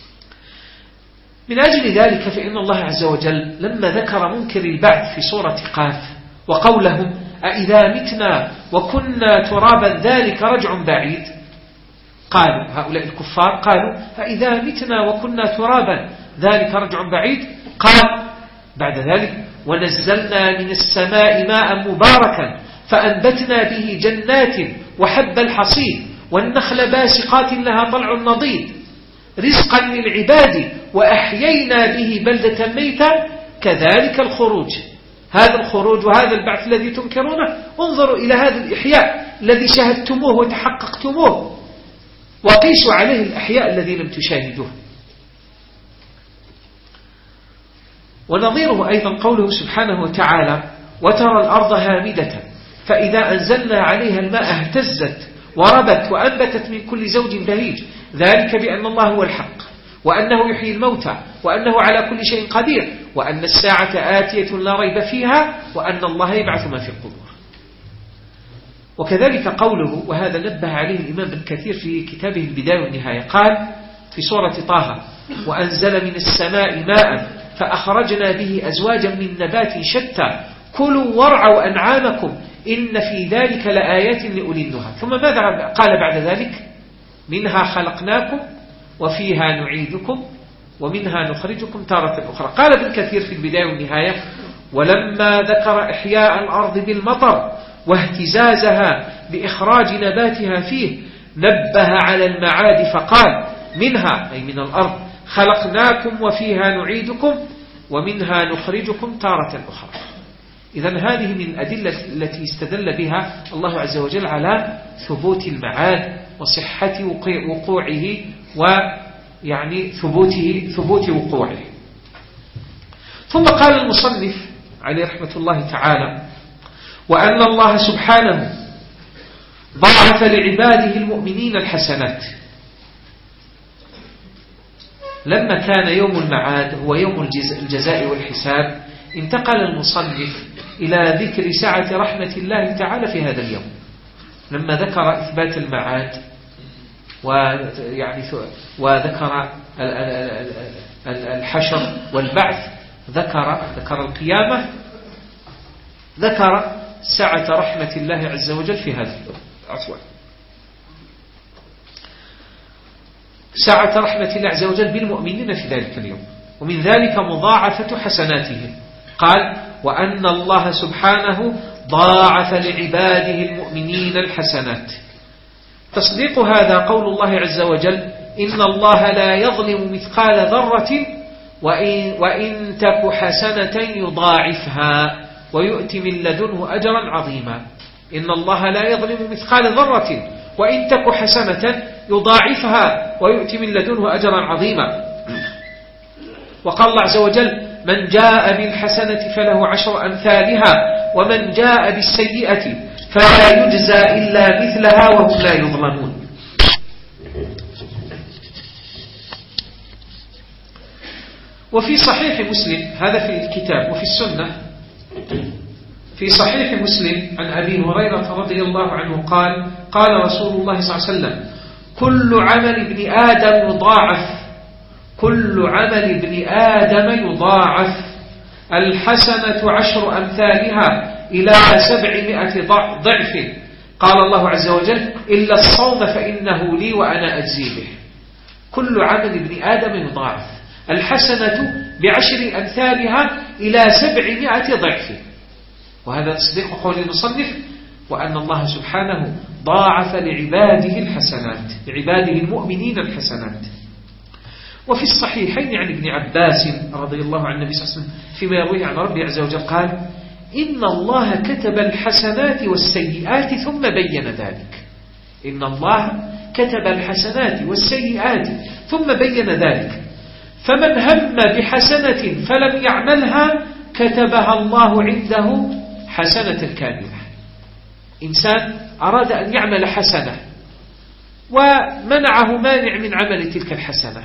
من أجل ذلك فإن الله عز وجل لما ذكر منكر البعث في سورة قاف وقولهم: أإذا متنا وكنا ترابا ذلك رجع بعيد، قالوا هؤلاء الكفار قالوا: أإذا متنا وكنا ترابا ذلك رجع بعيد. قال بعد ذلك: ونزلنا من السماء ماء مباركا فأنبتنا به جنات وحب الحصيد والنخل باسقات لها طلع نضيد رزقا للعباد وأحيينا به بلدة ميتا كذلك الخروج. هذا الخروج وهذا البعث الذي تنكرونه، انظروا إلى هذا الإحياء الذي شاهدتموه وتحققتموه وقيسوا عليه الأحياء الذي لم تشاهدوه. ونظيره أيضا قوله سبحانه وتعالى وترى الأرض هامدة فإذا أنزلنا عليها الماء اهتزت وربت وأنبتت من كل زوج بهيج ذلك بأن الله هو الحق وأنه يحيي الموتى وأنه على كل شيء قدير وأن الساعة آتية لا ريب فيها وأن الله يبعث ما في القبور. وكذلك قوله وهذا نبه عليه الإمام ابن كثير في كتابه البداية والنهاية قال في سورة طه وأنزل من السماء ماء فأخرجنا به أزواجا من نبات شتى كلوا وارعوا أنعامكم إن في ذلك لآيات لأولي النهى. ثم ماذا قال بعد ذلك منها خلقناكم وفيها نعيدكم ومنها نخرجكم تارة أخرى. قال ابن كثير في البداية والنهاية ولما ذكر إحياء الأرض بالمطر واهتزازها بإخراج نباتها فيه نبه على المعاد فقال منها أي من الأرض خلقناكم وفيها نعيدكم ومنها نخرجكم تارة أخرى. إذن هذه من الأدلة التي استدل بها الله عز وجل على ثبوت المعاد وصحة وقوعه ويعني ثبوت وقوعه. ثم قال المصنف عليه رحمة الله تعالى وأن الله سبحانه ضاعف لعباده المؤمنين الحسنات. لما كان يوم المعاد هو يوم الجزاء والحساب انتقل المصنف إلى ذكر سعة رحمة الله تعالى في هذا اليوم. لما ذكر إثبات المعاد وذكر الحشر والبعث ذكر القيامة ذكر سعة رحمة الله عز وجل في هذا اليوم. سعة رحمة الله عز وجل بالمؤمنين في ذلك اليوم ومن ذلك مضاعفة حسناتهم. قال وأن الله سبحانه ضاعف لعباده المؤمنين الحسنات. تصديق هذا قول الله عز وجل إن الله لا يظلم مثقال ذرة وإن تك حسنة يضاعفها ويؤتي من لدنه أجرا عظيما. إن الله لا يظلم مثقال ذرة وإن تك حسنة يضاعفها ويؤتي من لدنه أجرا عظيما. وقال الله عز وجل من جاء بالحسنة فله 10 أمثالها ومن جاء بالسيئة فلا يجزى إلا مثلها وهم لا يظلمون. وفي صحيح مسلم هذا في الكتاب وفي السنة في صحيح مسلم عن أبي هريرة رضي الله عنه قال قال رسول الله صلى الله عليه وسلم كل عمل ابن آدم يضاعف كل عمل ابن آدم يضاعف الحسنة 10 أمثالها إلى 700 ضعف. قال الله عز وجل إلا الصوم فإنه لي وأنا أجزي به. كل عمل ابن آدم يضاعف الحسنة ب10 أمثالها إلى 700 ضعف. وهذا تصديق قول المصنف وأن الله سبحانه ضاعف لعباده الحسنات لعباده المؤمنين الحسنات. وفي الصحيحين عن ابن عباس رضي الله عن النبي صلى الله عليه وسلم فيما يرويه عن ربي عز وجل قال إن الله كتب الحسنات والسيئات ثم بين ذلك. إن الله كتب الحسنات والسيئات ثم بين ذلك فمن هم بحسنة فلم يعملها كتبها الله عنده حسنة كاملة. إنسان أراد أن يعمل حسنة ومنعه مانع من عمل تلك الحسنة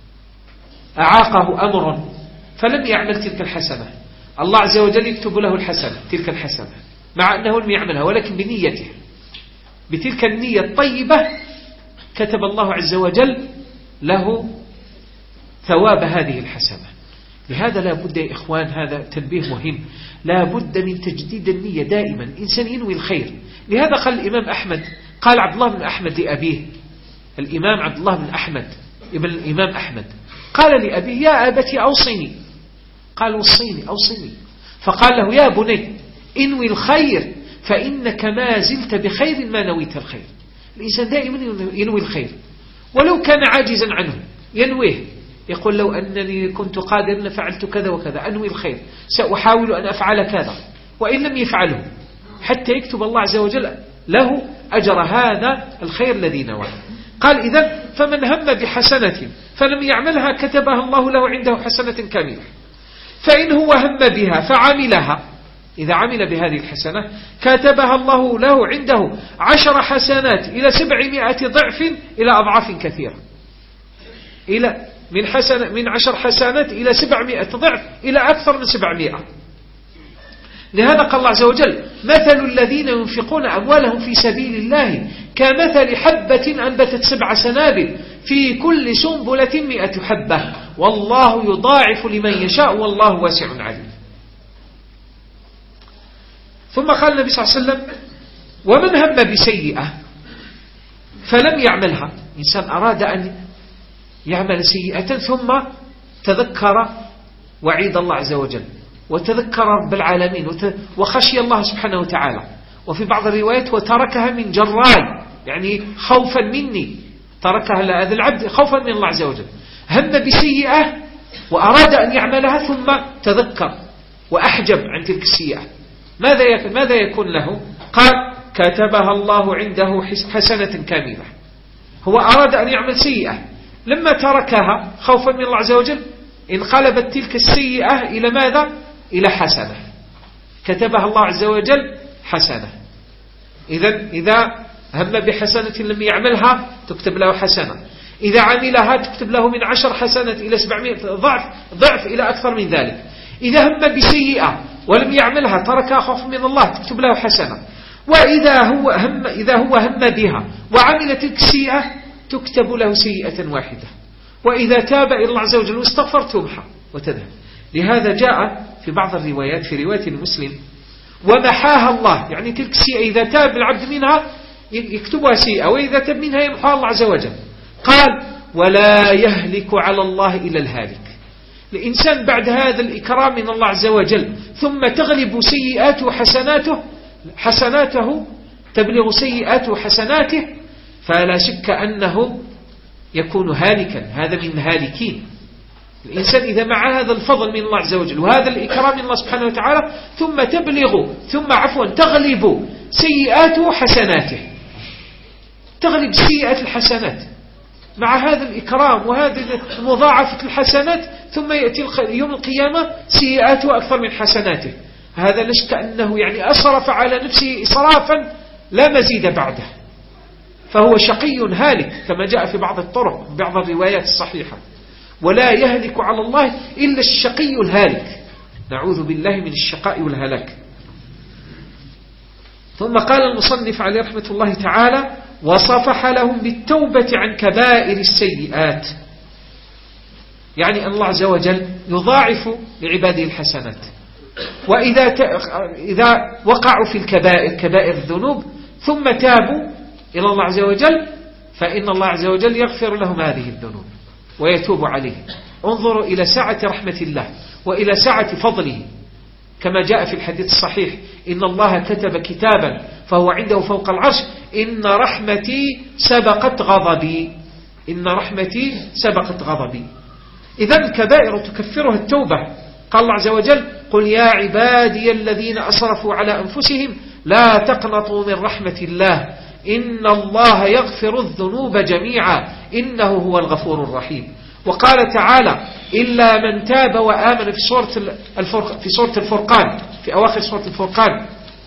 أعاقه أمر فلم يعمل تلك الحسنة الله عز وجل يكتب له الحسنة تلك الحسنة مع أنه لم يعملها ولكن بنيته بتلك النية الطيبة كتب الله عز وجل له ثواب هذه الحسنة. لهذا لا بد يا إخوان هذا تنبيه مهم لا بد من تجديد النية دائما إنسان ينوي الخير. لهذا قال الإمام أحمد قال عبد الله بن أحمد لأبيه الإمام عبد الله بن أحمد ابن الإمام أحمد قال لأبيه يا أبتي أوصني. قال وصيني أوصني. فقال له يا بني انوي الخير فإنك ما زلت بخير ما نويت الخير. الإنسان دائما ينوي الخير ولو كان عاجزا عنه ينويه يقول لو أنني كنت قادر لفعلت كذا وكذا أنوي الخير سأحاول أن أفعل كذا وإن لم يفعله حتى يكتب الله عز وجل له أجر هذا الخير الذي نواه. قال إذن فمن هم بحسنة فلم يعملها كتبها الله له عنده حسنة كاملة. فإن هو هم بها فعملها، إذا عمل بهذه الحسنة كتبها الله له عنده 10 حسنات إلى 700 ضعف إلى أضعاف كثيرة، من 10 حسنات إلى 700 ضعف إلى أكثر من 700. لهذا قال الله عز وجل: مثل الذين ينفقون أموالهم في سبيل الله كمثل حبة أنبتت 7 سنابل في كل سنبلة 100 حبة والله يضاعف لمن يشاء والله واسع عليم. ثم قال النبي صلى الله عليه وسلم: ومن هم بسيئة فلم يعملها، إنسان أراد أن يعمل سيئة ثم تذكر وعيد الله عز وجل وتذكر رب العالمين وخشي الله سبحانه وتعالى، وفي بعض الروايات وتركها من جراي، يعني خوفا مني، تركها لهذا العبد خوفا من الله عز وجل. هم بسيئة وأراد أن يعملها ثم تذكر وأحجب عن تلك السيئة، ماذا يكون له؟ قال: كتبها الله عنده حسنة كاملة. هو أراد أن يعمل سيئة، لما تركها خوفا من الله عز وجل انقلبت تلك السيئة إلى ماذا؟ إلى حسنة، كتبها الله عز وجل حسنة. إذا هم بحسنة لم يعملها تكتب له حسنة، إذا عملها تكتب له من 10 حسنات إلى 700 ضعف إلى أكثر من ذلك. إذا هم بسيئة ولم يعملها تركها خوف من الله تكتب له حسنة. وإذا هو هم بها وعمل تلك السيئة تكتب له سيئة واحدة، وإذا تاب إلى الله عز وجل واستغفر تمحى وتذهب. لهذا جاء في بعض الروايات، في رواية مسلم: ومحاها الله، يعني تلك السيئة إذا تاب العبد منها يكتبها سيئة، وإذا تاب منها يمحاها الله عز وجل. قال: ولا يهلك على الله إلا الهالك. الإنسان بعد هذا الإكرام من الله عز وجل ثم تغلب سيئاته حسناته تبلغ سيئاته حسناته، فلا شك أنه يكون هالكا، هذا من هالكين. الإنسان إذا مع هذا الفضل من الله عز وجل وهذا الإكرام من الله سبحانه وتعالى ثم تغلب سيئاته حسناته، تغلب سيئات الحسنات مع هذا الإكرام وهذه مضاعفة الحسنات، ثم يأتي يوم القيامة سيئاته أكثر من حسناته. هذا لا شك أنه يعني أسرف على نفسه إسرافا لا مزيد بعده، فهو شقي هالك كما جاء في بعض الطرق بعض الروايات الصحيحة: ولا يهلك على الله إلا الشقي الهالك. نعوذ بالله من الشقاء والهلاك. ثم قال المصنف عليه رحمة الله تعالى: وصفح لهم بالتوبة عن كبائر السيئات، يعني أن الله عز وجل يضاعف لعباده الحسنات، وإذا وقعوا في كبائر الذنوب ثم تابوا إلى الله عز وجل فإن الله عز وجل يغفر لهم هذه الذنوب ويتوب عليهم. انظروا إلى سعة رحمة الله وإلى سعة فضله، كما جاء في الحديث الصحيح: إن الله كتب كتابا فهو عنده فوق العرش إن رحمتي سبقت غضبي، إن رحمتي سبقت غضبي. إذن الكبائر تكفرها التوبة. قال الله عز وجل: قل يا عبادي الذين أسرفوا على أنفسهم لا تقنطوا من رحمة الله إن الله يغفر الذنوب جميعا إنه هو الغفور الرحيم. وقال تعالى: إلا من تاب وآمن في سورة الفرقان، في أواخر سورة الفرقان: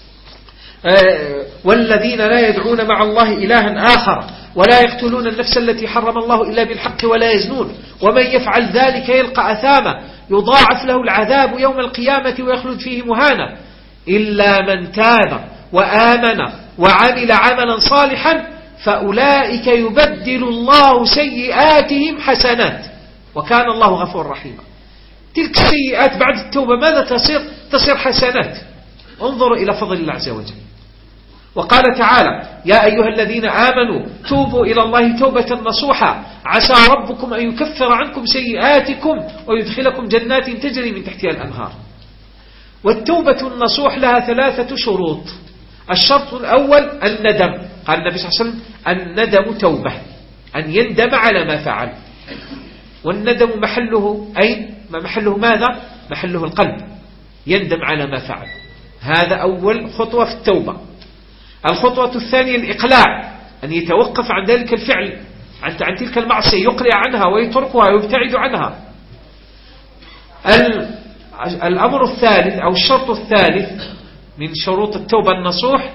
والذين لا يدعون مع الله إلها آخر ولا يقتلون النفس التي حرم الله إلا بالحق ولا يزنون ومن يفعل ذلك يلقى أثاما يضاعف له العذاب يوم القيامة ويخلد فيه مهانا إلا من تاب وآمن وعمل عملا صالحا فأولئك يبدل الله سيئاتهم حسنات وكان الله غفور رحيما. تلك السيئات بعد التوبة ماذا تصير حسنات. انظروا إلى فضل الله عز وجل. وقال تعالى: يا أيها الذين آمنوا توبوا إلى الله توبة نصوحا عسى ربكم أن يكفر عنكم سيئاتكم ويدخلكم جنات تجري من تحتها الأنهار. والتوبة النصوح لها 3 شروط. الشرط الأول الندم. قال النبي صلى الله عليه وسلم: الندم توبة، أن يندم على ما فعل. والندم محله أين؟ محله ماذا؟ محله القلب، يندم على ما فعل. هذا أول خطوة في التوبة. الخطوة الثانية الإقلاع، أن يتوقف عن ذلك الفعل، عن تلك المعصية، يقلع عنها ويتركها ويبتعد عنها. الأمر الثالث أو الشرط الثالث من شروط التوبة النصوح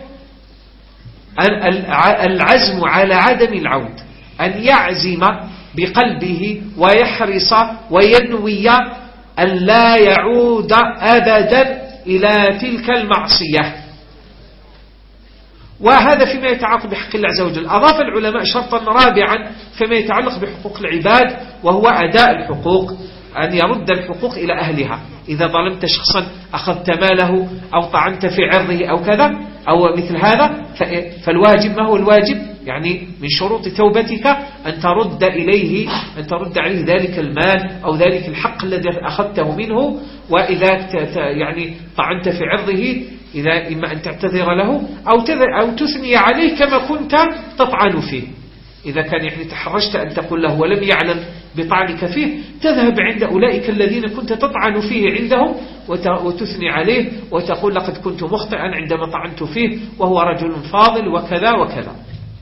العزم على عدم العود، أن يعزم بقلبه ويحرص وينوي أن لا يعود أبدا إلى تلك المعصية. وهذا فيما يتعلق بحق الله عز وجل. أضاف العلماء شرطا رابعا فيما يتعلق بحقوق العباد، وهو أداء الحقوق، أن يرد الحقوق إلى أهلها. إذا ظلمت شخصا أخذت ماله أو طعنت في عرضه أو كذا أو مثل هذا، فالواجب ما هو الواجب؟ يعني من شروط توبتك أن ترد إليه، أن ترد عليه ذلك المال أو ذلك الحق الذي أخذته منه. وإذا يعني طعنت في عرضه، إذا إما أن تعتذر له أو تثني عليه كما كنت تطعن فيه. إذا كان يعني تحرجت أن تقول له ولم يعلم بطعنك فيه، تذهب عند أولئك الذين كنت تطعن فيه عندهم وتثني عليه وتقول لقد كنت مخطئا عندما طعنت فيه وهو رجل فاضل وكذا وكذا.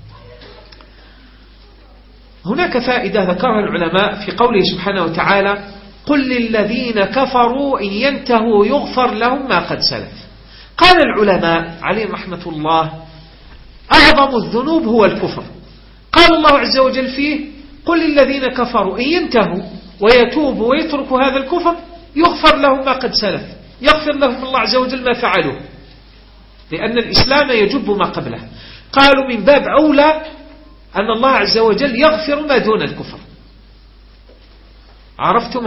هناك فائدة ذكرها العلماء في قوله سبحانه وتعالى: قل للذين كفروا إن ينتهوا يغفر لهم ما قد سلف. قال العلماء عليهم رحمة الله: أعظم الذنوب هو الكفر. قال الله عز وجل فيه: قل للذين كفروا إن ينتهوا ويتوبوا ويتركوا هذا الكفر يغفر لهم ما قد سلف، يغفر لهم الله عز وجل ما فعلوا، لأن الإسلام يجب ما قبله. قالوا من باب أولى أن الله عز وجل يغفر ما دون الكفر. عرفتم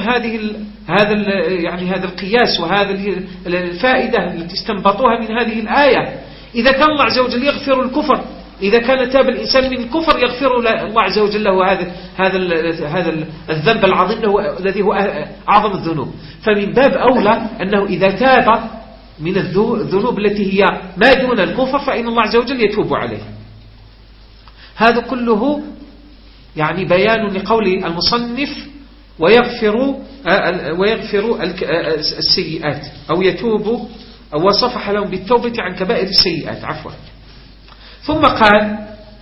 هذا القياس وهذه الفائدة التي استنبطوها من هذه الآية؟ إذا كان الله عز وجل يغفر الكفر، إذا كان تاب الإنسان من الكفر يغفر الله عز وجل له هذا الذنب العظيم الذي هو أعظم الذنوب، فمن باب أولى أنه إذا تاب من الذنوب التي هي ما دون الكفر فإن الله عز وجل يتوب عليه. هذا كله يعني بيان لقول المصنف: ويغفر السيئات، أو يتوب أو وصفح لهم بالتوبة عن كبائر السيئات عفوا. ثم قال: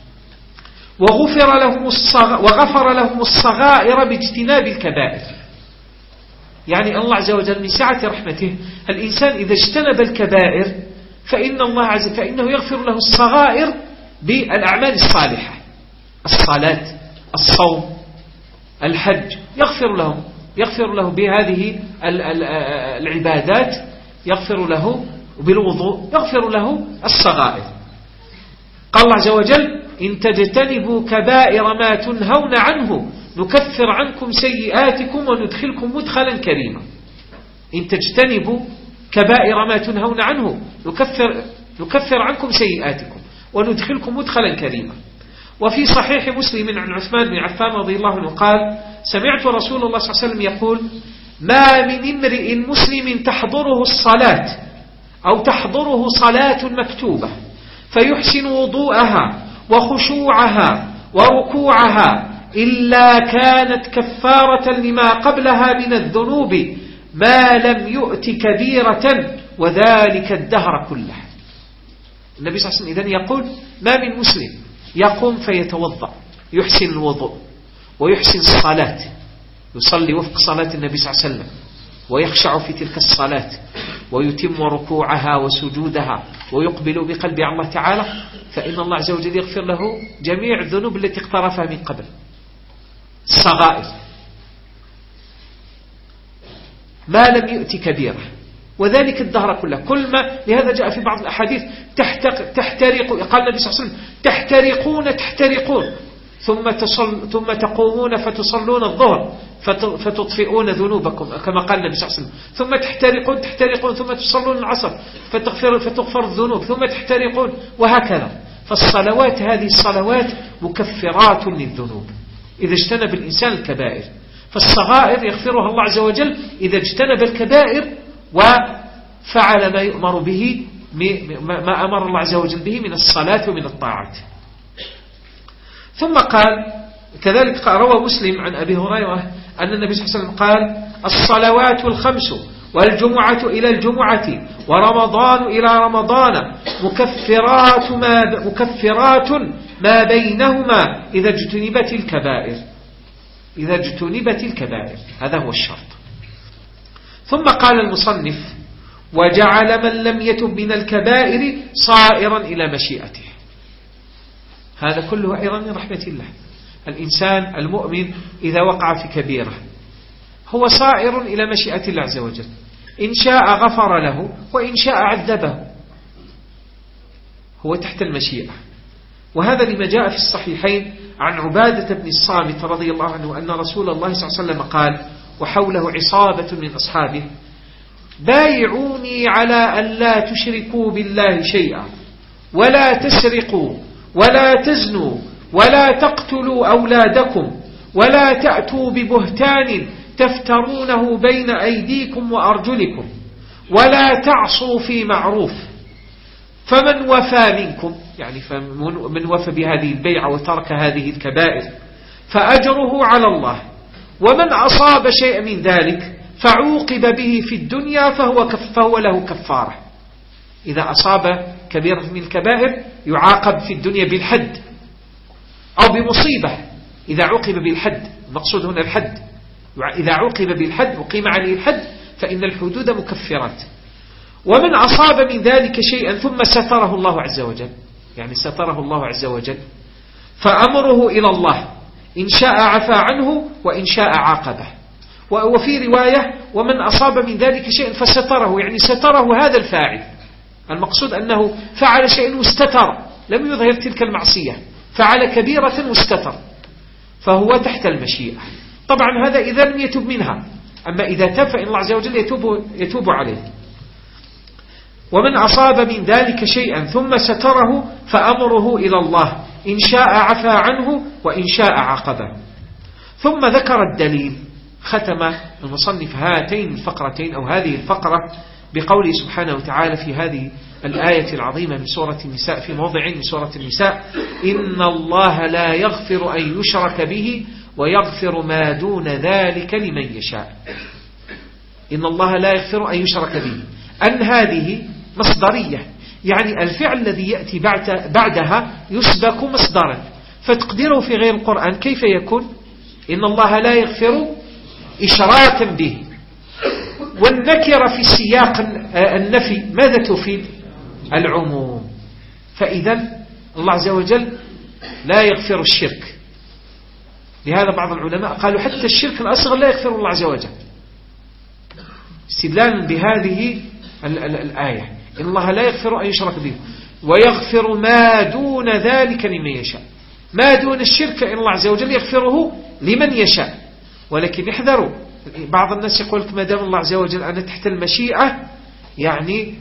وغفر لهم الصغائر باجتناب الكبائر. يعني الله عز وجل من سعة رحمته، الإنسان إذا اجتنب الكبائر فإنه يغفر له الصغائر بالأعمال الصالحة، الصلاة، الصوم، الحج، يغفر له بهذه العبادات، يغفر له بالوضوء، يغفر له الصغائر. قال الله عز وجل: إن تجتنبوا كبائر ما تنهون عنه نكفر عنكم سيئاتكم وندخلكم مدخلا كريما. إن تجتنبوا كبائر ما تنهون عنه نكفر عنكم سيئاتكم وندخلكم مدخلا كريما. وفي صحيح مسلم عن عثمان بن عفان رضي الله عنه قال: سمعت رسول الله صلى الله عليه وسلم يقول: ما من امرئ مسلم تحضره الصلاة أو تحضره صلاة مكتوبة فيحسن وضوءها وخشوعها وركوعها إلا كانت كفارة لما قبلها من الذنوب ما لم يؤت كبيرة وذلك الدهر كله. النبي صلى الله عليه وسلم إذن يقول: ما من مسلم يقوم فيتوضأ، يحسن الوضوء ويحسن الصلاة، يصلي وفق صلاة النبي صلى الله عليه وسلم ويخشع في تلك الصلاة ويتم ركوعها وسجودها ويقبل بقلبه على الله تعالى، فإن الله عز وجل يغفر له جميع الذنوب التي اقترفها من قبل، الصغائر، ما لم يؤتي كبيرة، وذلك الدهر كله. كل ما لهذا جاء في بعض الأحاديث: تحترق، قال النبي صلى الله عليه وسلم: تحترقون ثم تقومون فتصلون الظهر فتطفئون ذنوبكم، كما قال النبي صلى الله عليه وسلم. ثم تحترقون ثم تصلون العصر فتغفر الذنوب، ثم تحترقون، وهكذا. فالصلوات هذه الصلوات مكفرات للذنوب إذا اجتنب الإنسان الكبائر. فالصغائر يغفرها الله عز وجل إذا اجتنب الكبائر وفعل ما يؤمر به، ما أمر الله عز وجل به من الصلاة ومن الطاعات. ثم قال كذلك روى مسلم عن أبي هريرة أن النبي صلى الله عليه وسلم قال: الصلوات الخمس والجمعة إلى الجمعة ورمضان إلى رمضان مكفرات ما بينهما إذا اجتنبت الكبائر. هذا هو الشرط. ثم قال المصنف: وجعل من لم يتب من الكبائر صائرا إلى مشيئته. هذا كله أيضا من رحمة الله. الإنسان المؤمن إذا وقع في كبيرة هو صائر إلى مشيئة الله عز وجل، إن شاء غفر له وإن شاء عذبه، هو تحت المشيئة. وهذا لما جاء في الصحيحين عن عبادة بن الصامت رضي الله عنه أن رسول الله صلى الله عليه وسلم قال وحوله عصابة من أصحابه: بايعوني على أن لا تشركوا بالله شيئا ولا تسرقوا ولا تزنوا ولا تقتلوا أولادكم ولا تأتوا ببهتان تفترونه بين أيديكم وأرجلكم ولا تعصوا في معروف، فمن وفى منكم، يعني من وفى بهذه البيعة وترك هذه الكبائر فأجره على الله، ومن أصاب شيء من ذلك فعوقب به في الدنيا فهو له كفارة. إذا أصاب كبيرة من الكبائر يعاقب في الدنيا بالحد أو بمصيبة. إذا عوقب بالحد، المقصود هنا الحد، إذا عوقب بالحد وقيم عليه الحد فإن الحدود مكفرات. ومن أصاب من ذلك شيئا ثم ستره الله عز وجل، يعني ستره الله عز وجل، فأمره إلى الله، إن شاء عفى عنه وإن شاء عاقبه. وفي رواية: ومن أصاب من ذلك شيئا فستره، يعني ستره هذا الفاعل، المقصود أنه فعل شيئا واستتر، لم يظهر تلك المعصية، فعل كبيرة واستتر، فهو تحت المشيئة. طبعا هذا إذا لم يتوب منها، أما إذا تاب فإن الله عز وجل يتوب عليه. ومن أصاب من ذلك شيئا ثم ستره فأمره إلى الله، إن شاء عفى عنه وإن شاء عاقبه. ثم ذكر الدليل. ختم المصنف هاتين الفقرتين أو هذه الفقرة بقوله سبحانه وتعالى في هذه الآية العظيمة من سورة النساء، في موضع من سورة النساء: إن الله لا يغفر أن يشرك به ويغفر ما دون ذلك لمن يشاء. إن الله لا يغفر أن يشرك به، أن هذه مصدرية، يعني الفعل الذي يأتي بعدها يسبق مصدرا، فتقدره في غير القرآن كيف يكون؟ إن الله لا يغفر إشراكا به. والنكرة في سياق النفي ماذا تفيد؟ العموم. فإذا الله عز وجل لا يغفر الشرك. لهذا بعض العلماء قالوا حتى الشرك الأصغر لا يغفر الله عز وجل، استدلالا بهذه الآية: إن الله لا يغفر أن يشرك به ويغفر ما دون ذلك لمن يشاء. ما دون الشرك فإن الله عز وجل يغفره لمن يشاء. ولكن احذروا، بعض الناس يقول لك ما دام الله عز وجل أنا تحت المشيئة يعني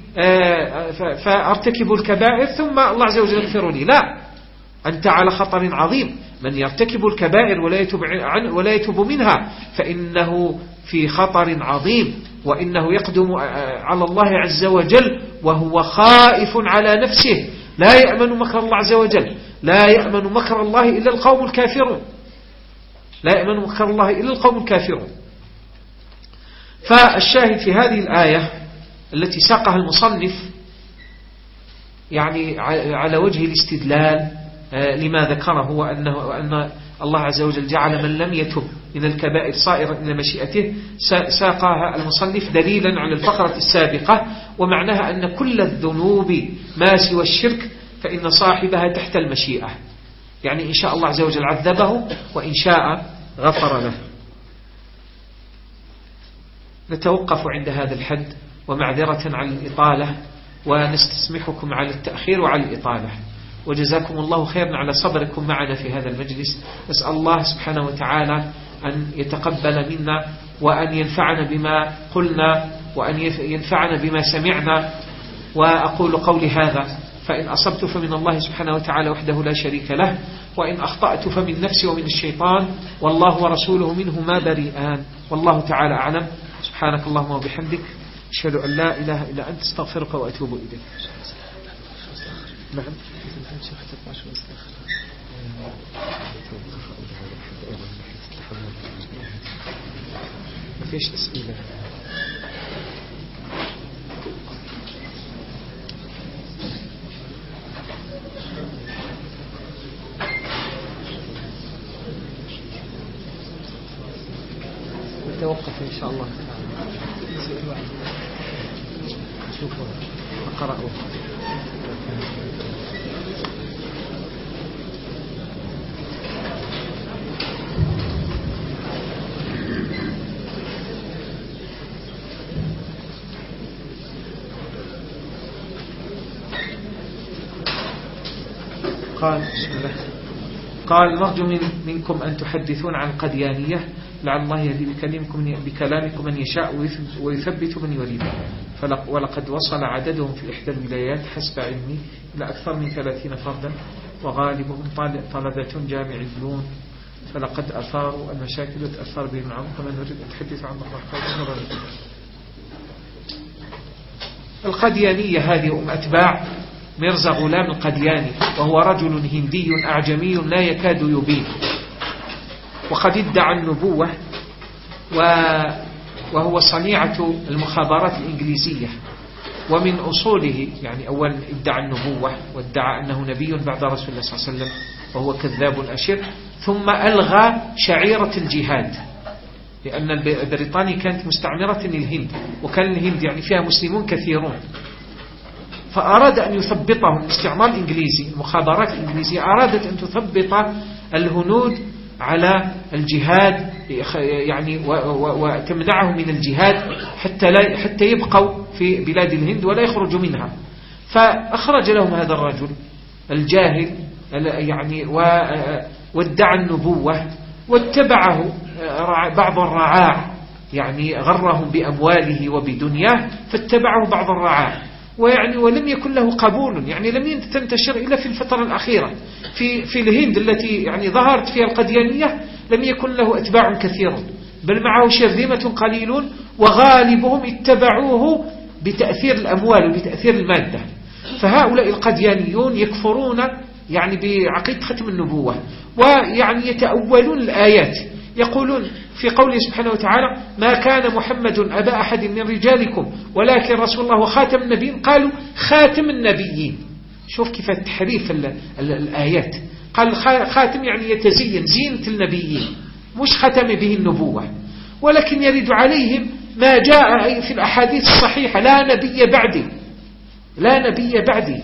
فأرتكب الكبائر ثم الله عز وجل يغفر لي. لا، أنت على خطر عظيم. من يرتكب الكبائر ولا يتوب منها فإنه في خطر عظيم، وإنه يقدم على الله عز وجل وهو خائف على نفسه. لا يأمن مكر الله عز وجل، لا يأمن مكر الله إلا القوم الكافرون، لا يأمن مكر الله إلا القوم الكافرون. فالشاهد في هذه الآية التي ساقها المصنف يعني على وجه الاستدلال لما ذكره، وأن الله عز وجل جعل من لم يتب من الكبائر صائرا إلى مشيئته، ساقها المصنف دليلا على الفقرة السابقة، ومعناها أن كل الذنوب ما سوى الشرك فإن صاحبها تحت المشيئة، يعني إن شاء الله عز وجل عذبه وإن شاء غفر له. نتوقف عند هذا الحد، ومعذرة على الإطالة، ونستسمحكم على التأخير وعلى الإطالة، وجزاكم الله خيرا على صبركم معنا في هذا المجلس. نسأل الله سبحانه وتعالى أن يتقبل منا، وأن ينفعنا بما قلنا، وأن ينفعنا بما سمعنا. وأقول قولي هذا، فإن أصبت فمن الله سبحانه وتعالى وحده لا شريك له، وإن أخطأت فمن نفسي ومن الشيطان، والله ورسوله منهما بريئان، والله تعالى أعلم. سبحانك اللهم وبحمدك، أشهد أن لا إله إلا أنت، استغفرك وأتوب إليك. نعم. ما فيش أسئلة. نتوقف إن شاء الله. شوفوا اقرأوا. قال نرجو منكم أن تحدثون عن القديانية لعل الله يهدي بكلامكم من يشاء ويثبت من يريد. ولقد وصل عددهم في إحدى الولايات حسب علمي إلى أكثر من 30 فردا وغالبهم طلبة جامعيون، فلقد أثاروا المشاكل وتأثر بهم العمر. فمن يريد أن تحدث عن القديانية هذه أتباع ميرزا غلام القدياني، وهو رجل هندي أعجمي لا يكاد يبين، وقد ادعى النبوة وهو صنيعة المخابرات الإنجليزية. ومن أصوله يعني أولا ادعى النبوة وادعى أنه نبي بعد رسول الله صلى الله عليه وسلم وهو كذاب أشر، ثم ألغى شعيرة الجهاد، لأن بريطانيا كانت مستعمرة الهند، وكان الهند يعني فيها مسلمون كثيرون، فأراد أن يثبطهم. الاستعمار الإنجليزي، المخابرات الإنجليزية أرادت أن تثبط الهنود على الجهاد يعني وتمنعهم من الجهاد حتى يبقوا في بلاد الهند ولا يخرجوا منها. فأخرج لهم هذا الرجل الجاهل يعني وادعى النبوة، واتبعه بعض الرعاع، يعني غرهم بأمواله وبدنياه، فاتبعه بعض الرعاع، ويعني ولم يكن له قبول، يعني لم تنتشر إلا في الفترة الأخيرة في الهند التي يعني ظهرت فيها القديانية، لم يكن له أتباع كثيرون، بل معه شرذمة قليلون، وغالبهم اتبعوه بتأثير الأموال وبتأثير المادة. فهؤلاء القديانيون يكفرون يعني بعقيدة ختم النبوة، ويعني يتأولون الآيات، يقولون في قوله سبحانه وتعالى: ما كان محمد أبا أحد من رجالكم ولكن رسول الله وخاتم النبيين، قالوا خاتم النبيين. شوف كيف تحريف الآيات، قال خاتم يعني يتزين زينة النبيين، مش ختم به النبوة. ولكن يرد عليهم ما جاء في الأحاديث الصحيحة: لا نبي بعدي، لا نبي بعدي.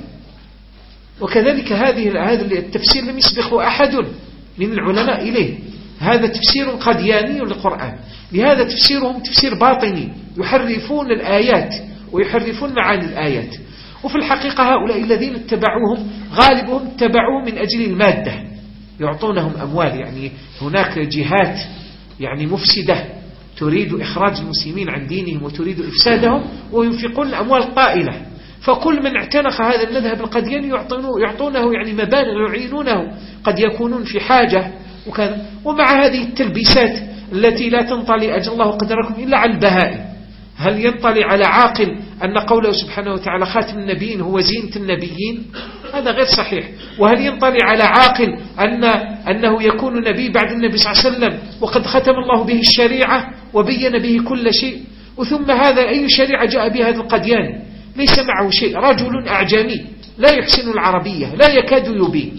وكذلك هذا التفسير لم يسبقه أحد من العلماء إليه، هذا تفسير قدياني للقرآن، لهذا تفسيرهم تفسير باطني، يحرفون الآيات ويحرفون معاني الآيات. وفي الحقيقة هؤلاء الذين اتبعوهم غالبهم اتبعوهم من أجل المادة، يعطونهم أموال، يعني هناك جهات يعني مفسدة تريد إخراج المسلمين عن دينهم وتريد إفسادهم، وينفقون الأموال طائلة. فكل من اعتنق هذا المذهب القدياني يعطونه يعني مبالغ، يعينونه، قد يكونون في حاجة وكذا. ومع هذه التلبيسات التي لا تنطلي أجل الله قدركم إلا على البهائم، هل ينطلي على عاقل أن قوله سبحانه وتعالى خاتم النبيين هو زينة النبيين؟ هذا غير صحيح. وهل ينطلي على عاقل أنه يكون نبي بعد النبي صلى الله عليه وسلم وقد ختم الله به الشريعة وبين به كل شيء؟ وثم هذا أي شريعة جاء بها هذا القدياني؟ ليس معه شيء، رجل أعجمي لا يحسن العربية، لا يكاد يبين.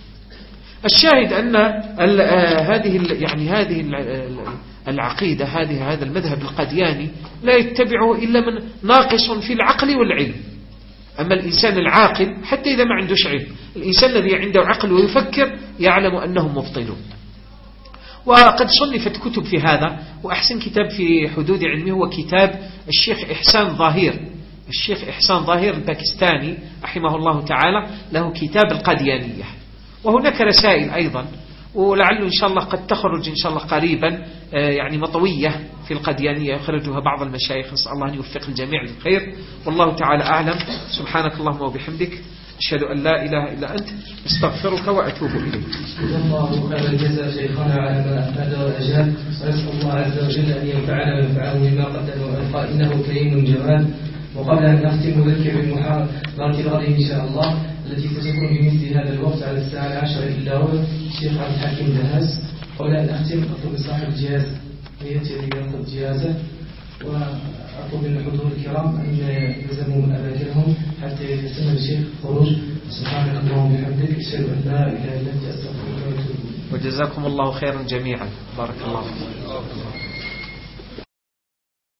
الشاهد أن هذه العقيدة، هذا المذهب القدياني لا يتبعه إلا من ناقص في العقل والعلم. أما الإنسان العاقل حتى إذا ما عندوش علم، الإنسان الذي عنده عقل ويفكر يعلم أنهم مبطلون. وقد صنفت كتب في هذا، وأحسن كتاب في حدود علمه هو كتاب الشيخ إحسان ظاهر. الشيخ إحسان ظاهر الباكستاني رحمه الله تعالى له كتاب القديانية، وهناك رسائل أيضا، ولعله إن شاء الله قد تخرج إن شاء الله قريبا يعني مطوية في القديانية يخرجها بعض المشايخ، نسأل الله أن يوفق الجميع للخير، والله تعالى أعلم. سبحانك اللهم وبحمدك، أشهد أن لا إله إلا أنت، استغفرك وأتوب إليك. الله خير الجزاء شيخنا على ما أفاد وأجاب، ونسأل الله عز وجل أن ينفعنا وينفعه بما قدم وألقى، إنه كريم جواد. وقبل أن نختم نذكر بالمحاضرة الغد إن شاء الله التي ستكون بمثل هذا الوقت على الساعة 10 إلا ربع، الشيخ عبد الحكيم دهاس. قبل أن أختم أطلب صاحب الجهاز أن يأتي يأخذ جهازه، وأطلب من الحضور الكرام أن يلزموا من أماكنهم حتى يتسنى الشيخ خروج. سبحانك اللهم وبحمدك، أشهد أن لا إله إلا أنت، أستغفرك وأتوب إليك. وجزاكم الله خيرا جميعا، بارك الله فيكم.